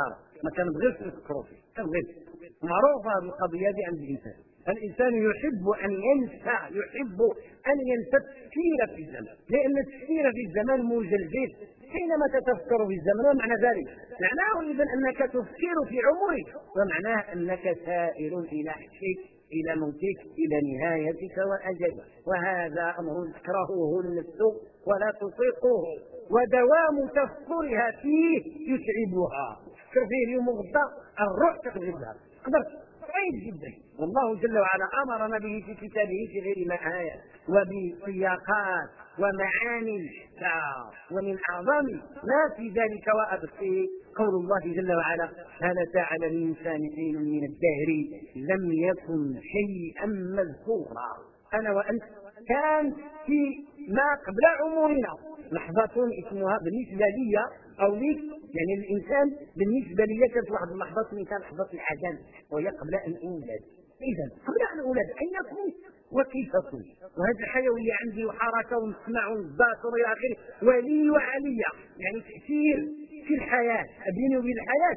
ما كنبغيوش نفكروا فيه، كنبغيو معروفه هذه القضيه دي عند الانسان. الانسان يحب ان ينسى، يحب ان ينسى التفكير في الزمن، لان التفكير في الزمن مجلجل. حينما تتفكر في الزمن ومعنى ذلك معناه اذا انك تفكر في عمرك، ومعناه انك سائر الى حشك، الى موتك، الى نهايتك واجلك، وهذا امر تكرهه النفس ولا تطيقه، ودوام تفكرها فيه يتعبها. تفكر فيه اليوم وغدا الروح تقبلها قدرت صعيب جدا. والله جل وعلا امرنا به في كتابه في غير ما آية وبسياقات ومعاني ومن اعظم ما في ذلك وابقي قول الله جل وعلا: هل أتى على الانسان حين من الدهر لم يكن شيئا مذكورا. انا وانت كان في ما قبل عمرنا لحظة اسمها بالنسبة لي أو ليك، يعني الإنسان بالنسبة لي كانت واحد اللحظة سميتها لحظة العدم، وهي قبل أن أولد. إذا قبل أن أولد أين كنت وكيف كنت، وهذه الحيوية عندي وحركة ونسمع ونباشر إلى آخره، ولي وعلية، يعني تأثير في الحياة بيني وبين الحياة،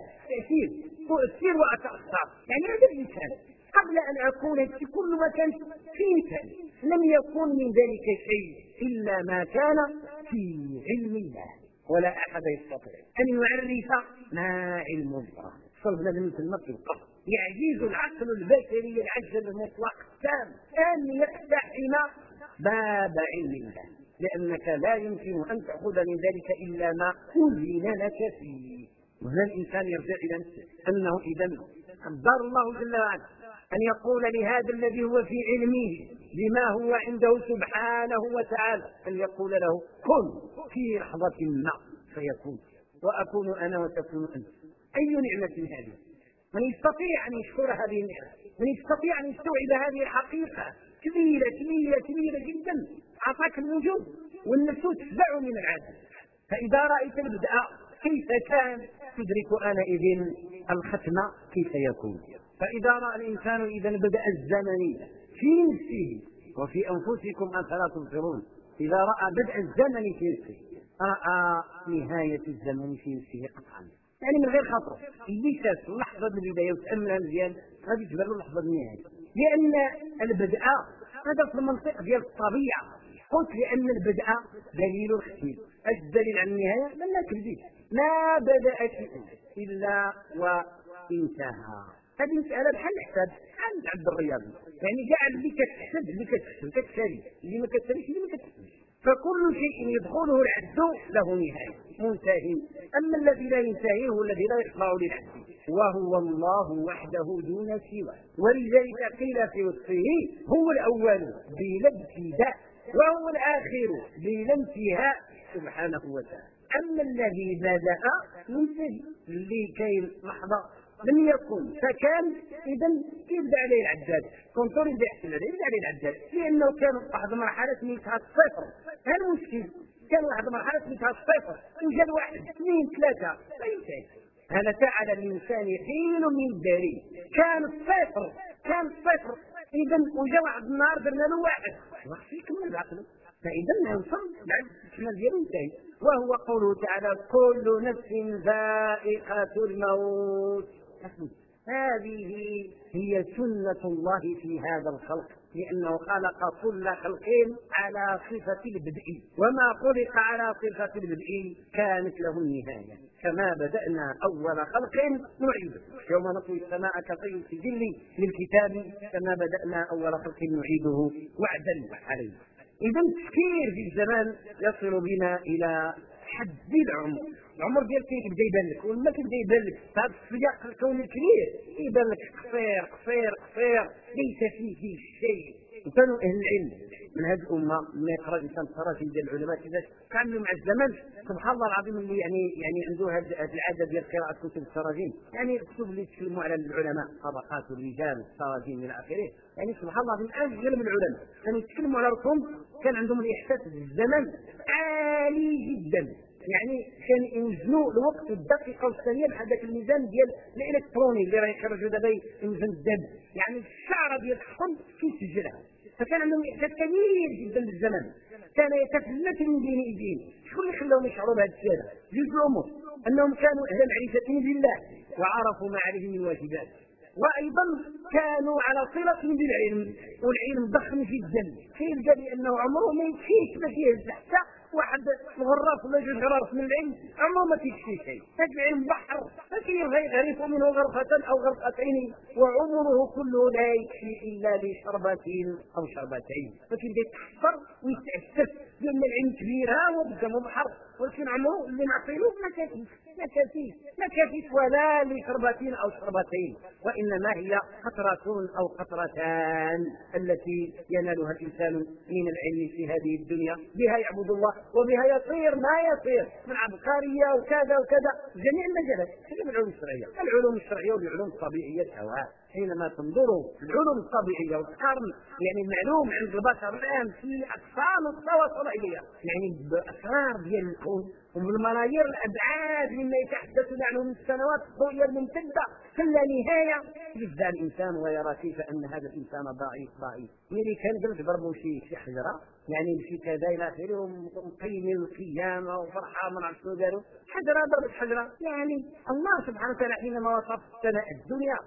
تأثير وأتأثر. يعني هذا الإنسان قبل أن أكون في كل مكان في مثال لم يكن من ذلك شيء إلا ما كان في علم الله، ولا أحد يستطيع أن يعرف ما علم الله. صلب لازم يسمى في القبر. يعجز العقل البشري العجز المطلق التام أن يقتحم باب علم الله، لأنك لا يمكن أن تأخذ من ذلك إلا ما أذن لك فيه. وهنا الإنسان يرجع إلى نفسه أنه إذا قدر الله جل وعلا أن يقول لهذا الذي هو في علمه بما هو عنده سبحانه وتعالى، أن يقول له كن في لحظة ما فيكون، وأكون أنا وتكون أنت. أي نعمة هذه؟ من يستطيع أن يشكر هذه النعمة؟ من يستطيع أن يستوعب هذه الحقيقة كبيرة كبيرة كبيرة جدا؟ أعطاك الوجود والنفس تفزع من العدم. فإذا رأيت البدء كيف كان تدرك آنئذ الختم كيف يكون. فإذا رأى الإنسان إذا بدأ الزمن في نفسه وفي أنفسكم أفلا تبصرون، إذا رأى بدء الزمن في نفسه رأى نهاية الزمن في نفسه قطعا، يعني من غير خطر. اللي شاف اللحظة البداية وتأملها مزيان غادي تبان له اللحظة النهاية، لأن البدء هذا في المنطق ديال الطبيعة. قلت لأن البدء دليل الختم، الدليل على النهاية لما كذبت ما بدأ شيء إلا وانتهى. هذه مسألة بحال الحساب، بحال العد الرياضي، يعني كاع اللي كتحسب اللي كتشري اللي ما كتشريش اللي ما كتحسبش، فكل شيء يدخله العد له نهاية منتهي. أما الذي لا ينتهي هو الذي لا يخضع للعد، وهو الله وحده دون سواه. ولذلك قيل في وصفه هو الأول بلا ابتداء وهو الآخر بلا انتهاء سبحانه وتعالى. أما الذي بدأ ينتهي، اللي كاين لحظة لم يكن فكان، إذا يبدا عليه العداد كونتور يبدا يحسب عليه، يبدا عليه العداد، لأنه كان واحد المرحلة سميتها الصفر. هذا المشكل، كان واحد المرحلة سميتها الصفر، وجا واحد اثنين ثلاثة لا ينتهي. هل أتى على الإنسان حين من الدهر كان الصفر، كان الصفر، إذا وجا واحد النهار درنا له واحد خصو يكمل بعقله، فإذا يوصل بعد الكمال ديالو ينتهي. وهو قوله تعالى: كل نفس ذائقة الموت. هذه هي سنة الله في هذا الخلق، لأنه خلق كل خلق على صفة البدء، وما خلق على صفة البدء كانت له النهاية. كما بدأنا أول خلق نعيده، يوم نطوي السماء كطي السجل للكتاب كما بدأنا أول خلق نعيده وعدا عليه. إذا التفكير في الزمان يصل بنا إلى حد العمر. العمر ديالك كيبدا يبان لك، وما كيبدا يبان لك هذا السياق الكوني الكبير يبان لك قصير قصير قصير ليس فيه شيء. وكانوا أهل العلم من هذه الأمة لما يقرأ الإنسان التراجم ديال العلماء كذا كانوا مع الزمن سبحان الله العظيم اللي يعني عنده هذه العادة ديال قراءة كتب التراجم، يعني الكتب اللي يتكلموا على العلماء طبقات الرجال التراجم إلى آخره، يعني سبحان الله العظيم أجل من العلماء كانوا يتكلموا على رسوم كان عندهم الإحساس بالزمن عالي جدا، يعني كان يوزنوا الوقت الدقيقة والثانية بحال ذاك الميزان ديال الإلكتروني اللي راه يخرجوا دابا يوزن الدم، يعني الشعرة ديال الحكم كيسجلها. فكان عندهم إحساس كبير جدا بالزمن، كان يتفلت من بين ايديهم. شكون اللي خلاهم يشعروا بهذا الشيء؟ جوج الامور. أنهم كانوا أهل معرفة بالله وعرفوا ما عليهم من واجبات، وأيضا كانوا على صلة بالعلم، والعلم ضخم جدا، كيلقى بأنه عمره ما يكفيش باش يهز حتى واحد الغراف ولا جوج غراف من العلم، عمره ما تكفي شيء. هذا العلم بحر ما يغرف منه غرفة أو غرفتين، وعمره كله لا يكفي إلا لشربة أو شربتين، لكن يتحفر ويتأسف لأن العلم كبير هو قدامه بحر، ولكن عمره اللي نعطيله ما كفيش ولا لشربتين أو شربتين، وإنما هي قطرة أو قطرتان التي ينالها الإنسان من العلم في هذه الدنيا، بها يعبد الله وبها يصير ما يصير من عبقرية وكذا وكذا جميع المجالات. هذه العلوم الشرعية والعلوم الطبيعية سواء. حينما تنظروا العلوم الطبيعية وتقارن يعني المعلوم عند البشر الآن في أقسام التواصل إليها، يعني بأسرار ديال الكون وبالملايير الأبعاد مما يتحدث عنه من السنوات الضوئية الممتدة كلا نهاية، يبدأ الإنسان ويرى كيف أن هذا الإنسان ضعيف يعني كان قبل ضربوا شي حجرة يعني شي كذا إلى آخره ومقيم القيامة وفرحة من عرف شنو داروا حجرة ضربت حجرة. يعني الله سبحانه وتعالى حينما وصف سماء الدنيا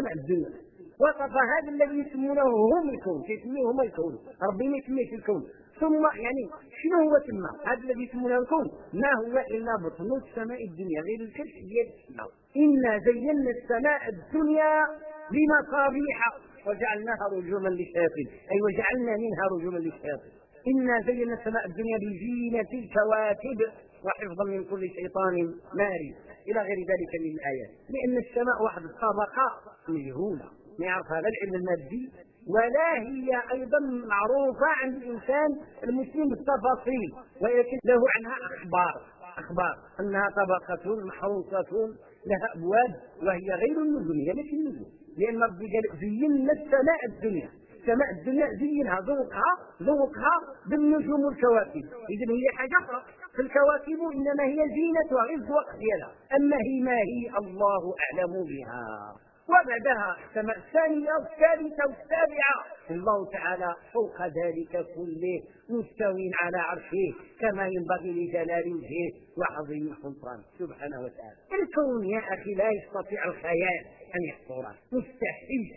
وصف هذا الذي يسمونه هم الكون، يسميه هم الكون، ربي ما يسميه الكون. ثم يعني شنو هو ثم هذا الذي يسمونه الكون؟ ما هو إلا بطن السماء الدنيا غير الكشف ديال السماء. إنا زينا السماء الدنيا بمصابيح وجعلناها رجوما للشياطين، أي وجعلنا منها رجوما للشياطين. إنا زينا السماء الدنيا بزينة الكواكب وحفظا من كل شيطان مارد إلى غير ذلك من الآيات. لأن السماء واحد الطبقة مجهولة ما يعرفها لا العلم المادي ولا هي أيضا معروفة عند الإنسان المسلم بالتفاصيل، ولكن له عنها أخبار أنها طبقة محروسة لها أبواب وهي غير النجوم، هي مش النجوم، لأن ربي قال زينا السماء الدنيا، السماء الدنيا زينها ذوقها بالنجوم والكواكب. إذن هي حاجة أخرى، فالكواكب إنما هي زينتها غير الذوق ديالها، أما هي ما هي الله أعلم بها. وبعدها السماء الثانية والثالثة والسابعة، الله تعالى فوق ذلك كله مستوي على عرشه كما ينبغي لجلال وجهه وعظيم سلطانه سبحانه وتعالى. الكون يا أخي لا يستطيع الخيال أن يحصره، مستحيل.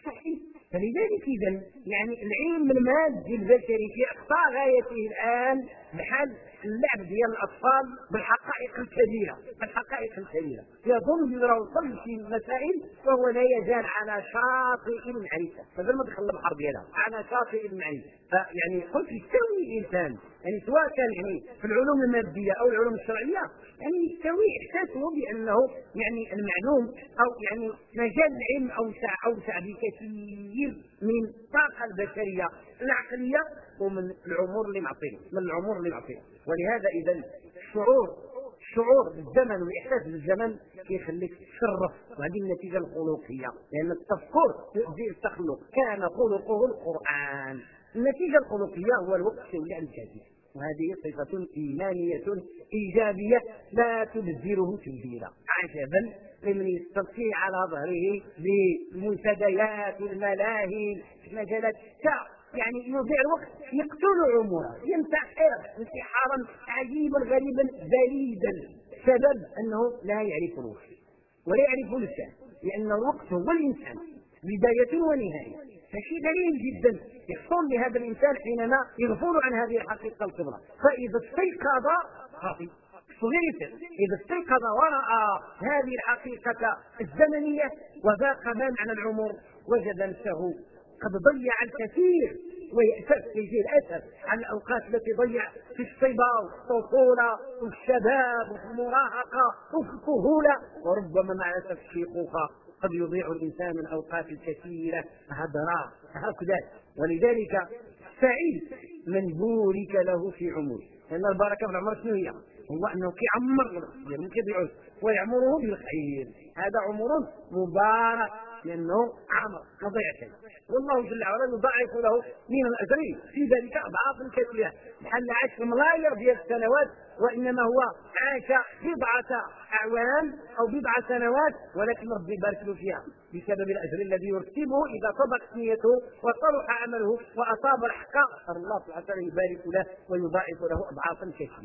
فلذلك إذن يعني العلم المادي البشري في أقصى غايته الآن بحال اللعب ديال الأطفال بالحقائق الكبيرة، يظن بأنه وصل شي مسائل وهو لا يزال على شاطئ المعرفة، فقبل ما دخل البحر ديالها على شاطئ المعرفة. فيعني قلت يستوي الإنسان يعني سواء كان يعني في العلوم المادية أو العلوم الشرعية، يعني يستوي إحساسه بأنه يعني المعلوم أو يعني مجال العلم أوسع بكثير من الطاقة البشرية العقلية ومن العمر اللي معطيه ولهذا إذن الشعور بالزمن والإحساس بالزمن يخليك تشرف، وهذه النتيجة الخلقية، لأن التفكر يؤدي التخلق كان خلقه القرآن. النتيجة الخلقية هو الوقت السوي الكافي، وهذه صفة إيمانية إيجابية لا تبذره تبذيرا. عجبا لمن يستطيع على ظهره بمنتديات الملاهي مجالات يعني يضيع الوقت، يقتل عمره، ينتحر انتحارا عجيبا غريبا بليدا، سبب أنه لا يعرف الوقت ولا يعرف الإنسان، لأن الوقت هو الإنسان بداية ونهاية. فشيء دليل جدا يحصل لهذا الإنسان حينما يغفل عن هذه الحقيقة الكبرى. فإذا استيقظ إذا استيقظ ورأى هذه الحقيقة الزمنية وذاق ما معنى العمر، وجد نفسه قد ضيع الكثير، ويأسف يجي الأسف عن الأوقات التي ضيع في الصبا والطفولة والشباب والمراهقة وفي الكهولة، وربما مع الأسف الشيخوخة قد يضيع الإنسان من أوقات كثيرة هدراء هكذا. ولذلك سعيد من بورك له في عمره، لأن البركة في العمر شنو هي؟ هو أنه كيعمر ممكن يضيعه ويعمره بالخير، هذا عمر مبارك لأنه عمر ما ضيع شيء، والله جل وعلا يضاعف له من الأجر في ذلك أضعاف كثيرة. محل عاش ملايير ديال السنوات، وإنما هو عاش بضعة أعوام أو بضع سنوات، ولكن ربي يبارك له فيها بسبب الأجر الذي يرتبه إذا صدقت نيته وصلح عمله وأصاب الحق، الله سبحانه وتعالى يبارك له ويضاعف له أضعافا كثيرة.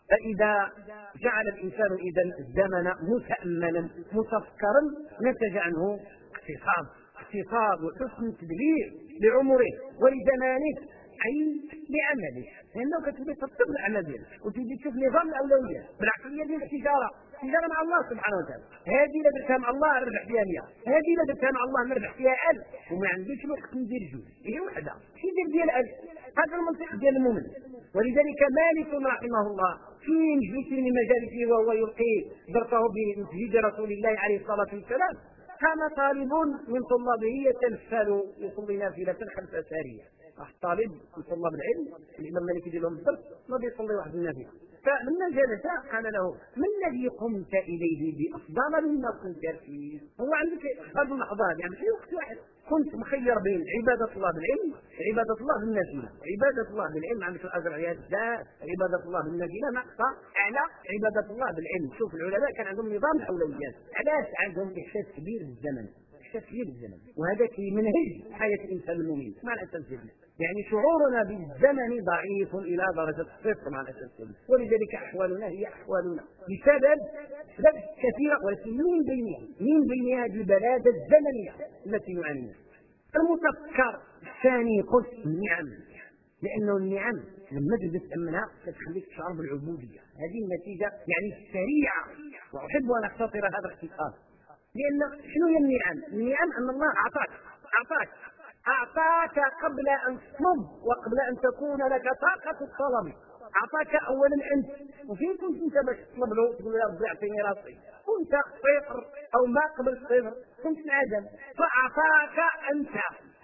فإذا جعل الإنسان إذا الزمن متأملا متفكرا نتج عنه اقتصاد وحسن تدبير لعمره ولزمانه أي لعمله، لأنه كتبي ترتب الأعمال ديالك وتجي تشوف نظام الأولويات بالعقلية ديال التجارة مع الله سبحانه وتعالى. هذه اللي درتها مع الله نربح فيها 100، هذه اللي درتها مع الله نربح فيها 1000، وما عنديش الوقت ندير جوج، هي وحده شي ديال 1000. هذا المنطق ديال المؤمن. ولذلك مالك رحمه الله في مجلس من مجالسه وهو يلقي درسه بمسجد رسول الله عليه الصلاة والسلام كان طالب من طلابه يتنفل يصلي نافلة خلف سارية. طالب من طلاب العلم الإمام مالك يدير لهم الدرس ما بيصلي واحد النافلة، فلما جلس قال له: ما الذي قمت إليه بأفضل مما كنت فيه؟ هو عندك هذه اللحظات يعني في وقت واحد كنت مخير بين عبادة الله بالعلم عبادة الله بالنافلة. عبادة الله بالعلم عندك الأجر عليها الذات، عبادة الله بالنافلة نقصة أعلى عبادة الله بالعلم. شوف العلماء كان عندهم نظام الأولويات، علاش؟ عندهم إحساس كبير بالزمن، وهذا منهج حياة الإنسان المؤمن مع الأسف. يعني شعورنا بالزمن ضعيف إلى درجة الصفر مع الأسف، ولذلك أحوالنا هي أحوالنا بسبب كثيرة، ولكن من بينها هذه البلادة الزمنية التي نعاني منها. المتفكر الثاني قلت النعم، لأنه النعم لما تبدأ منها تخليك تشعر بالعبودية. هذه النتيجة يعني السريعة، وأحب أن أختصر هذا الاختصار، لأن شنو هي النعم؟ النعم أن الله أعطاك قبل أن تطلب وقبل أن تكون لك طاقة الطلب. أعطاك أولا أنت، وفين كنت أنت باش تطلب له تقول يا ربي أعطيني راسي؟ كنت صفر أو ما قبل الصفر، كنت عدم، فأعطاك أنت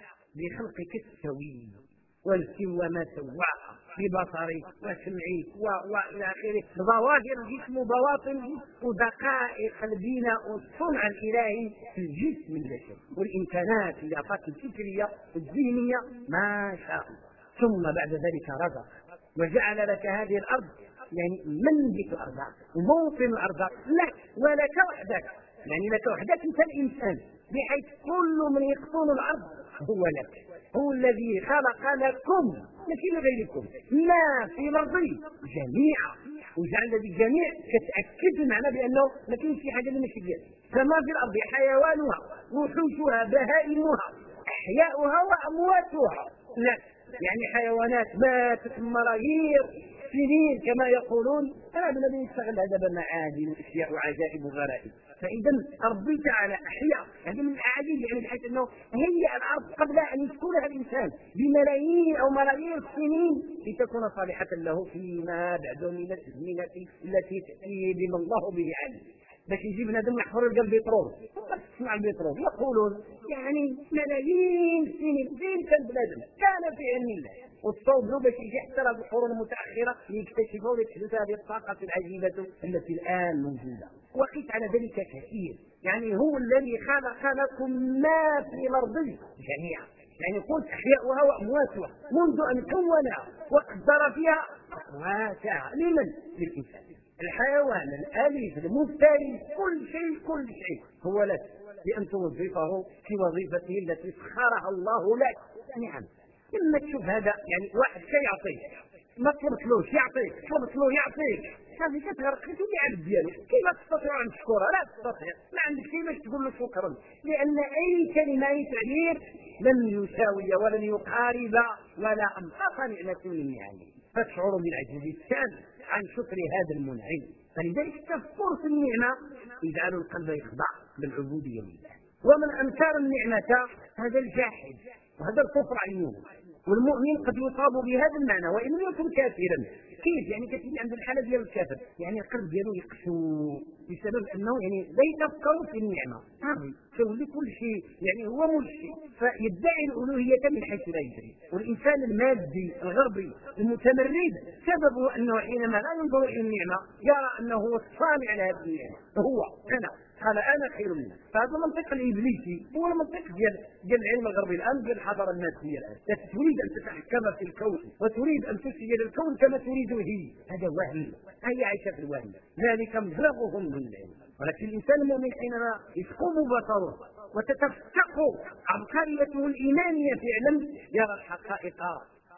بخلقك السوي والسوى ما سواها ببصري وسمعي والى اخره، ظواهر الجسم وبواطن الجسم ودقائق البناء والصنع الالهي في الجسم البشري والامكانات اللي اعطاك الفكريه الذهنيه ما شاء الله. ثم بعد ذلك رزق وجعل لك هذه الارض، يعني منبت الارض وموطن الارض لك ولك وحدك، يعني لك وحدك انت الانسان، بحيث كل من يقطن الارض هو لك، هو الذي خلق لكم ماشي لغيركم ما في الارض جميعا، وجعل هذه الجميع كتاكد معنا بانه ما كاينش شي حاجه اللي ماشي ديالها. فما في الارض حيوانها وحوشها بهائمها احياؤها وامواتها، لا يعني حيوانات ماتت ملايير سنين كما يقولون، هذا الذي يستغل هذا بمعادن واشياء وعجائب وغرائب. فاذا ربي تعالى احيا هذه من العجيب، يعني بحيث انه هي الارض قبل ان يسكنها الانسان بملايين او ملايير السنين لتكون صالحه له فيما بعد من الازمنه التي تاتي بما الله به علم. باش يجي بنادم يحفر يلقى البترول، تسمع البترول يقولون يعني ملايين السنين فين كان بنادم كان في علم الله، والصوب له باش يجي حتى هذه القرون المتاخره ليكتشفوا ويكتشفوا هذه الطاقه العجيبه التي الان موجوده. وقيت على ذلك كثير، يعني هو الذي خلق لكم ما في الارض جميعا، يعني قلت احياؤها وامواتها منذ ان كونها وقدر فيها اقواتها لمن؟ للانسان، الحيوان الاليف المفترس، كل شيء هو لك لان توظفه في وظيفته التي سخرها الله لك. نعم، لما تشوف هذا يعني واحد شيء يعطيك ما طلبتلوش يعطيك، طلبت له يعطيك، هذه كتغرق في العبد ديالك. كيف تستطيع ان تشكره؟ لا تستطيع، ما عندك شيء باش تقول له شكرا، لان اي كلمه اي تعبير لن يساوي ولن يقارب ولا انقص نعمه من نعمه، فتشعر بالعجز التام عن شكر هذا المنعم. فلذلك التفكر في النعمه يجعل القلب يخضع بالعبوديه لله. ومن انكر النعمه هذا الجاحد وهذا الكفر عينه. والمؤمن قد يصاب بهذا المعنى وان لم يكن كافرا. كيف يعني؟ كثير عند الحاله ديال الكافر، يعني القلب ديالو يقسو بسبب انه يعني لا يتفكر في النعمه، تولي كل شيء يعني هو ملشي، فيدعي الالوهيه من حيث لا يدري. والانسان المادي الغربي المتمرد سببه انه حينما لا ينظر الى النعمه يرى انه هو الصانع لهذه النعمه، هو انا قال انا خير منه. فهذا المنطق الابليسي هو المنطق ديال العلم الغربي الان، ديال الحضاره الماديه الان، تريد ان تتحكم في الكون وتريد ان تسير الكون كما تريد هي، هذا وهم، هي عايشه في الوهم، ذلك مبلغهم من العلم. ولكن الانسان المؤمن حينما يثقب بصره وتتفتق عبقريته الايمانيه فعلا يرى الحقائق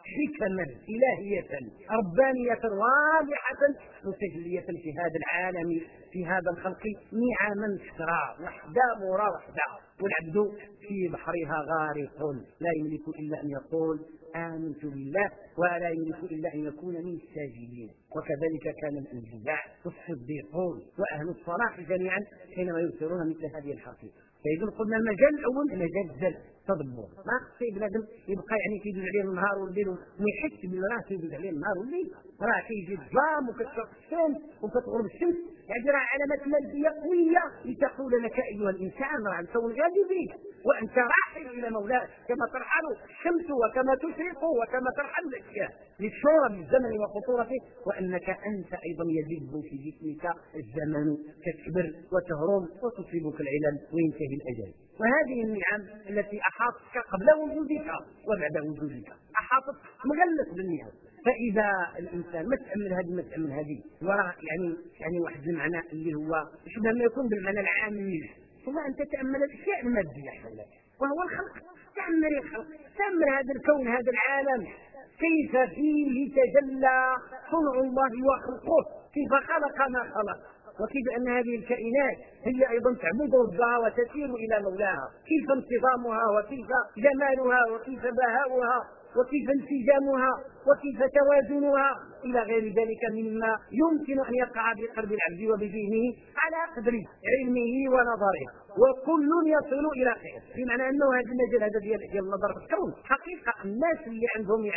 حكما إلهية ربانية واضحة متجلية في هذا العالم في هذا الخلق نعما ترى وحده مورا وحده، والعبد في بحرها غارق لا يملك إلا أن يقول آمنت بالله ولا يملك إلا أن يكون من الساجدين. وكذلك كان الأنبياء والصديقون وأهل الصلاح جميعا حينما يبصرون مثل هذه الحقيقة. فإذا قلنا المجال الأول مجال الزل تدبر، ما خصي بنادم يبقى يعني كيدوز عليه النهار والليل وما يحس باللي راه كيدوز عليه النهار والليل، راه كيجي الظلام وكتشرق الشمس وكتغرب الشمس، يعني راه علامات مادية قوية لتقول لك أيها الإنسان راه أنت غادي بك وأنت راحل إلى مولاك كما ترحل الشمس وكما تشرق وكما ترحل الأشياء للشورى بالزمن وخطورته، وأنك أنت أيضا يذب في جسمك الزمن تكبر وتهرم وتصيبك العلل وينتهي الأجل. وهذه النعم التي أحاطتك قبل وجودك وبعد وجودك أحاطت مغلق بالنعم. فإذا الإنسان ما تأمل هذه ما تأمل هذه وراه يعني واحد المعنى اللي هو شبه ما يكون بالمعنى العامي، ثم أنت تأمل الأشياء المادية حولك وهو الخلق. تأمل الخلق، تأمل هذا الكون هذا العالم كيف فيه تجلى صنع الله وخلقه، كيف خلق ما خلق، وكيف أن هذه الكائنات هي أيضا تعبد ربها وتسير إلى مولاها، كيف انتظامها وكيف جمالها وكيف بهاؤها وكيف انسجامها وكيف توازنها إلى غير ذلك مما يمكن أن يقع بقلب العبد وبذهنه على قدر علمه ونظره، وكل يصل إلى خير. بمعنى أنه هذا المجال هذا ديال النظر في الكون حقيقة الناس اللي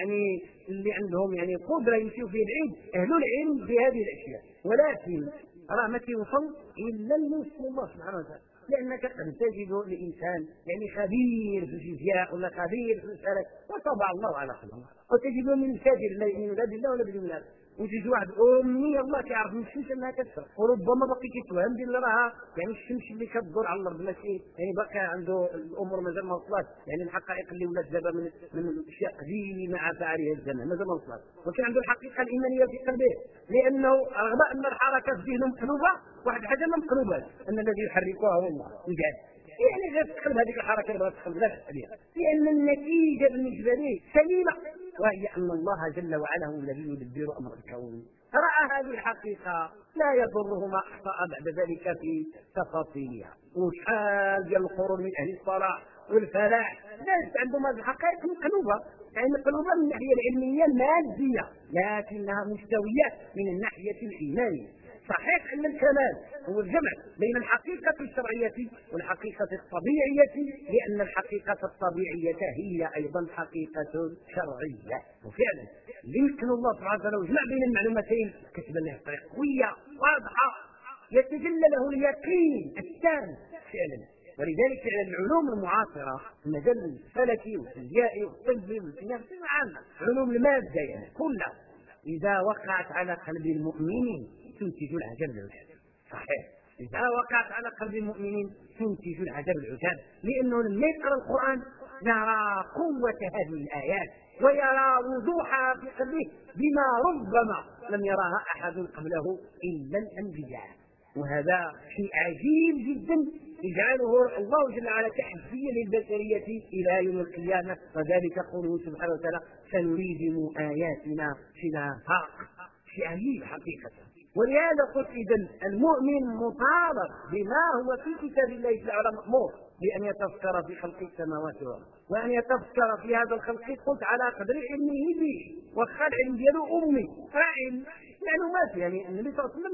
عندهم يعني قدرة يمشيوا فيه بعيد أهل العلم بهذه الأشياء، ولكن راه ما تيوصل إلا المسلم الله سبحانه وتعالى، لأنك قد تجد لإنسان يعني خبير في الفيزياء ولا خبير في الفلك وطبع الله على خلقه، وتجد من الفاجر لا يؤمن لا بالله ولا باليوم الآخر، وتجد واحد أمي الله كيعرف من الشمس أنها كتشرق، وربما باقي كيتوهم بأن راها يعني الشمس اللي كتدور على الأرض ماشي يعني باقي عنده الأمور مازال ما وصلت، يعني الحقائق اللي ولات دابا من الأشياء قديمة عفى عليها الزمن مازال ما وصلت، ولكن عنده الحقيقة الإيمانية في قلبه، لأنه رغم أن الحركة في ذهنه مقلوبة واحد حاجة ما مقلوبة أن الذي يحركها هو الله وجعل يعني غير تقلب هذيك الحركة اللي تقلب لا تحليها، لأن النتيجة بالنسبة له سليمة، وهي أن الله جل وعلا هو الذي يدبر أمر الكون. رأى هذه الحقيقة لا يضره ما أخطأ بعد ذلك في تفاصيلها، وشحال ديال القرون من أهل الصلاح والفلاح ناس عندهم هذه الحقائق مقلوبة، يعني مقلوبة من الناحية العلمية المادية لكنها مستوية من الناحية الإيمانية. صحيح أن الكمال هو الجمع بين الحقيقة الشرعية والحقيقة الطبيعية، لأن الحقيقة الطبيعية هي أيضا حقيقة شرعية، وفعلا يمكن الله سبحانه وتعالى يجمع بين المعلومتين كتبا له طريقة قوية واضحة يتجلى له اليقين التام فعلا. ولذلك العلوم المعاصرة المجال الفلكي والفيزيائي والطبي والكيمياء عامة علوم المادة يعني كلها إذا وقعت على قلب المؤمنين تنتج العجب العجاب. صحيح إذا وقعت على قلب المؤمنين تنتج العجب العجاب، لأنه لما يقرأ القرآن يرى قوة هذه الآيات ويرى وضوحها في قلبه بما ربما لم يراها أحد قبله إلا الأنبياء، وهذا شيء عجيب جدا يجعله الله جل وعلا تحديا للبشرية إلى يوم القيامة، وذلك قوله سبحانه وتعالى سنريهم آياتنا في الآفاق، شيء عجيب حقيقة. ولهذا قلت إذن المؤمن مطالب بما هو في كتاب الله تعالى مأمور بأن يتفكر في خلق السماوات والأرض، وأن يتفكر في هذا الخلق قلت على قدر علمه به، وخال علم ديالو أمي فاعل معلومات، يعني النبي صلى الله عليه وسلم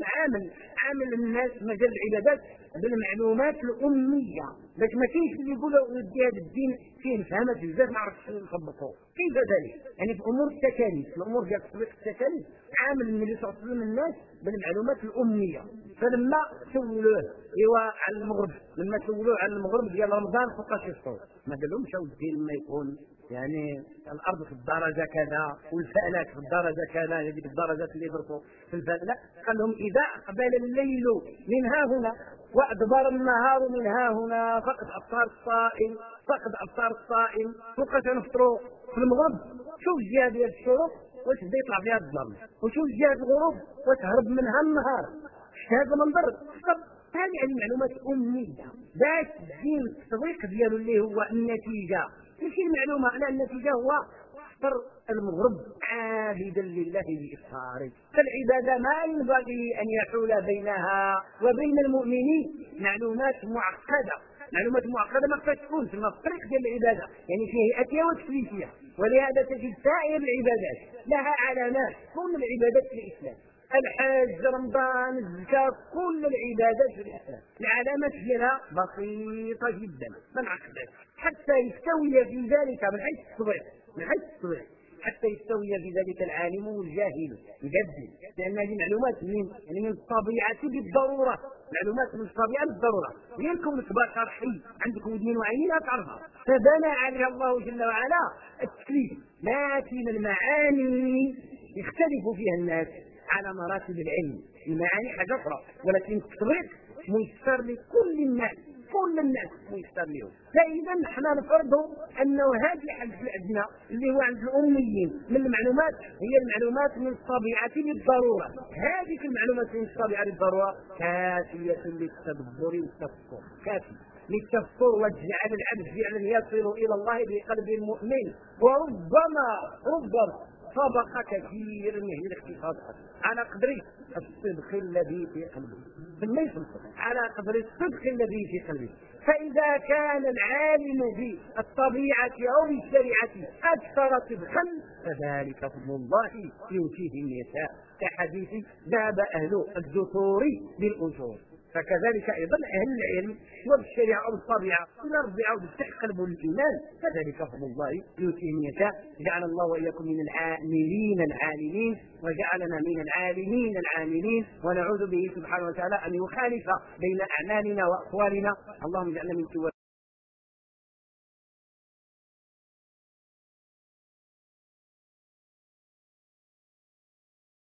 عامل الناس مجال العبادات بالمعلومات الأمية، باش ما كاينش اللي يقولوا ودي هذا الدين فيه فهمت بزاف ما عرفتش نطبقوه، كيف ذلك؟ يعني في أمور التكاليف، الأمور ديال تطبيق التكاليف عامل النبي صلى الله عليه وسلم الناس بالمعلومات الأمية. فلما سولوه على المغرب، لما سولوه على المغرب ديال رمضان فوقاش يفطر، ما قالهمش اودي لما يكون يعني الارض في الدرجه كذا والفلك في الدرجه كذا، هذيك الدرجات اللي يضربوا في الفلك، لا قال لهم اذا اقبل الليل من ها هنا وادبر النهار من ها هنا فقد افطر الصائم فوقاش نفطروا في المغرب. شوف الجهه ديال الشروق واش بدا يطلع فيها الظلم، وشوف جهه الغروب وتهرب منها النهار، هذا منظر هذه المعلومات أمية باش الدين التطبيق ديالو اللي هو النتيجة، ماشي المعلومة، لا النتيجة هو أكثر المغرب عابدا لله بإفطاره. فالعبادة ما ينبغي أن يحول بينها وبين المؤمنين معلومات معقدة ما قد تكون في الطريق ديال العبادة، يعني في هيئتها وتكليفها. ولهذا تجد سائر العبادات لها علامات، كل العبادات في الإسلام، الحج، رمضان، الزكاة، كل العبادات في الإسلام العلامات ديالها بسيطة جدا ما معقدة، حتى يستوي في ذلك من حيث التطبيق حتى يستوي في ذلك العالم والجاهل يجدد، لأن هذه معلومات من الطبيعة بالضرورة، معلومات من الطبيعة بالضرورة. غير كونك بشر حي عندك ودنين وعينين لا تعرفها، فبنى عليها الله جل وعلا التكليف. لكن المعاني يختلف فيها الناس على مراتب العلم، المعاني حاجة أخرى، ولكن التطبيق ميسر لكل الناس، ميسر لهم. فإذا نحن نفرض أنه هذه الحد الأدنى اللي هو عند الأميين من المعلومات هي المعلومات من الطبيعة بالضرورة. هذه المعلومات من الطبيعة بالضرورة كافية للتدبر والتفكر، كافية للتفكر وتجعل العبد فعلا يصل إلى الله بقلب مؤمن. وربما سبق كثير من الاختصاصات على قدر الصدق الذي في قلبه، على قدر الصدق الذي في قلبه. فإذا كان العالم بالطبيعة أو بالشريعة أكثر صدقا فذلك فضل الله يؤتيه من يشاء، كحديث ذهب أهل الدثور بالأجور. فكذلك أيضا أهل العلم والشريعة والطبيعة نرجع بالتحق قلب الإيمان، كذلك فضل الله يؤتيه من يشاء. جعل الله وإياكم من العاملين العالمين، وجعلنا من العالمين العاملين، ونعوذ به سبحانه وتعالى أن يخالف بين أعمالنا وأقوالنا. اللهم اجعلنا من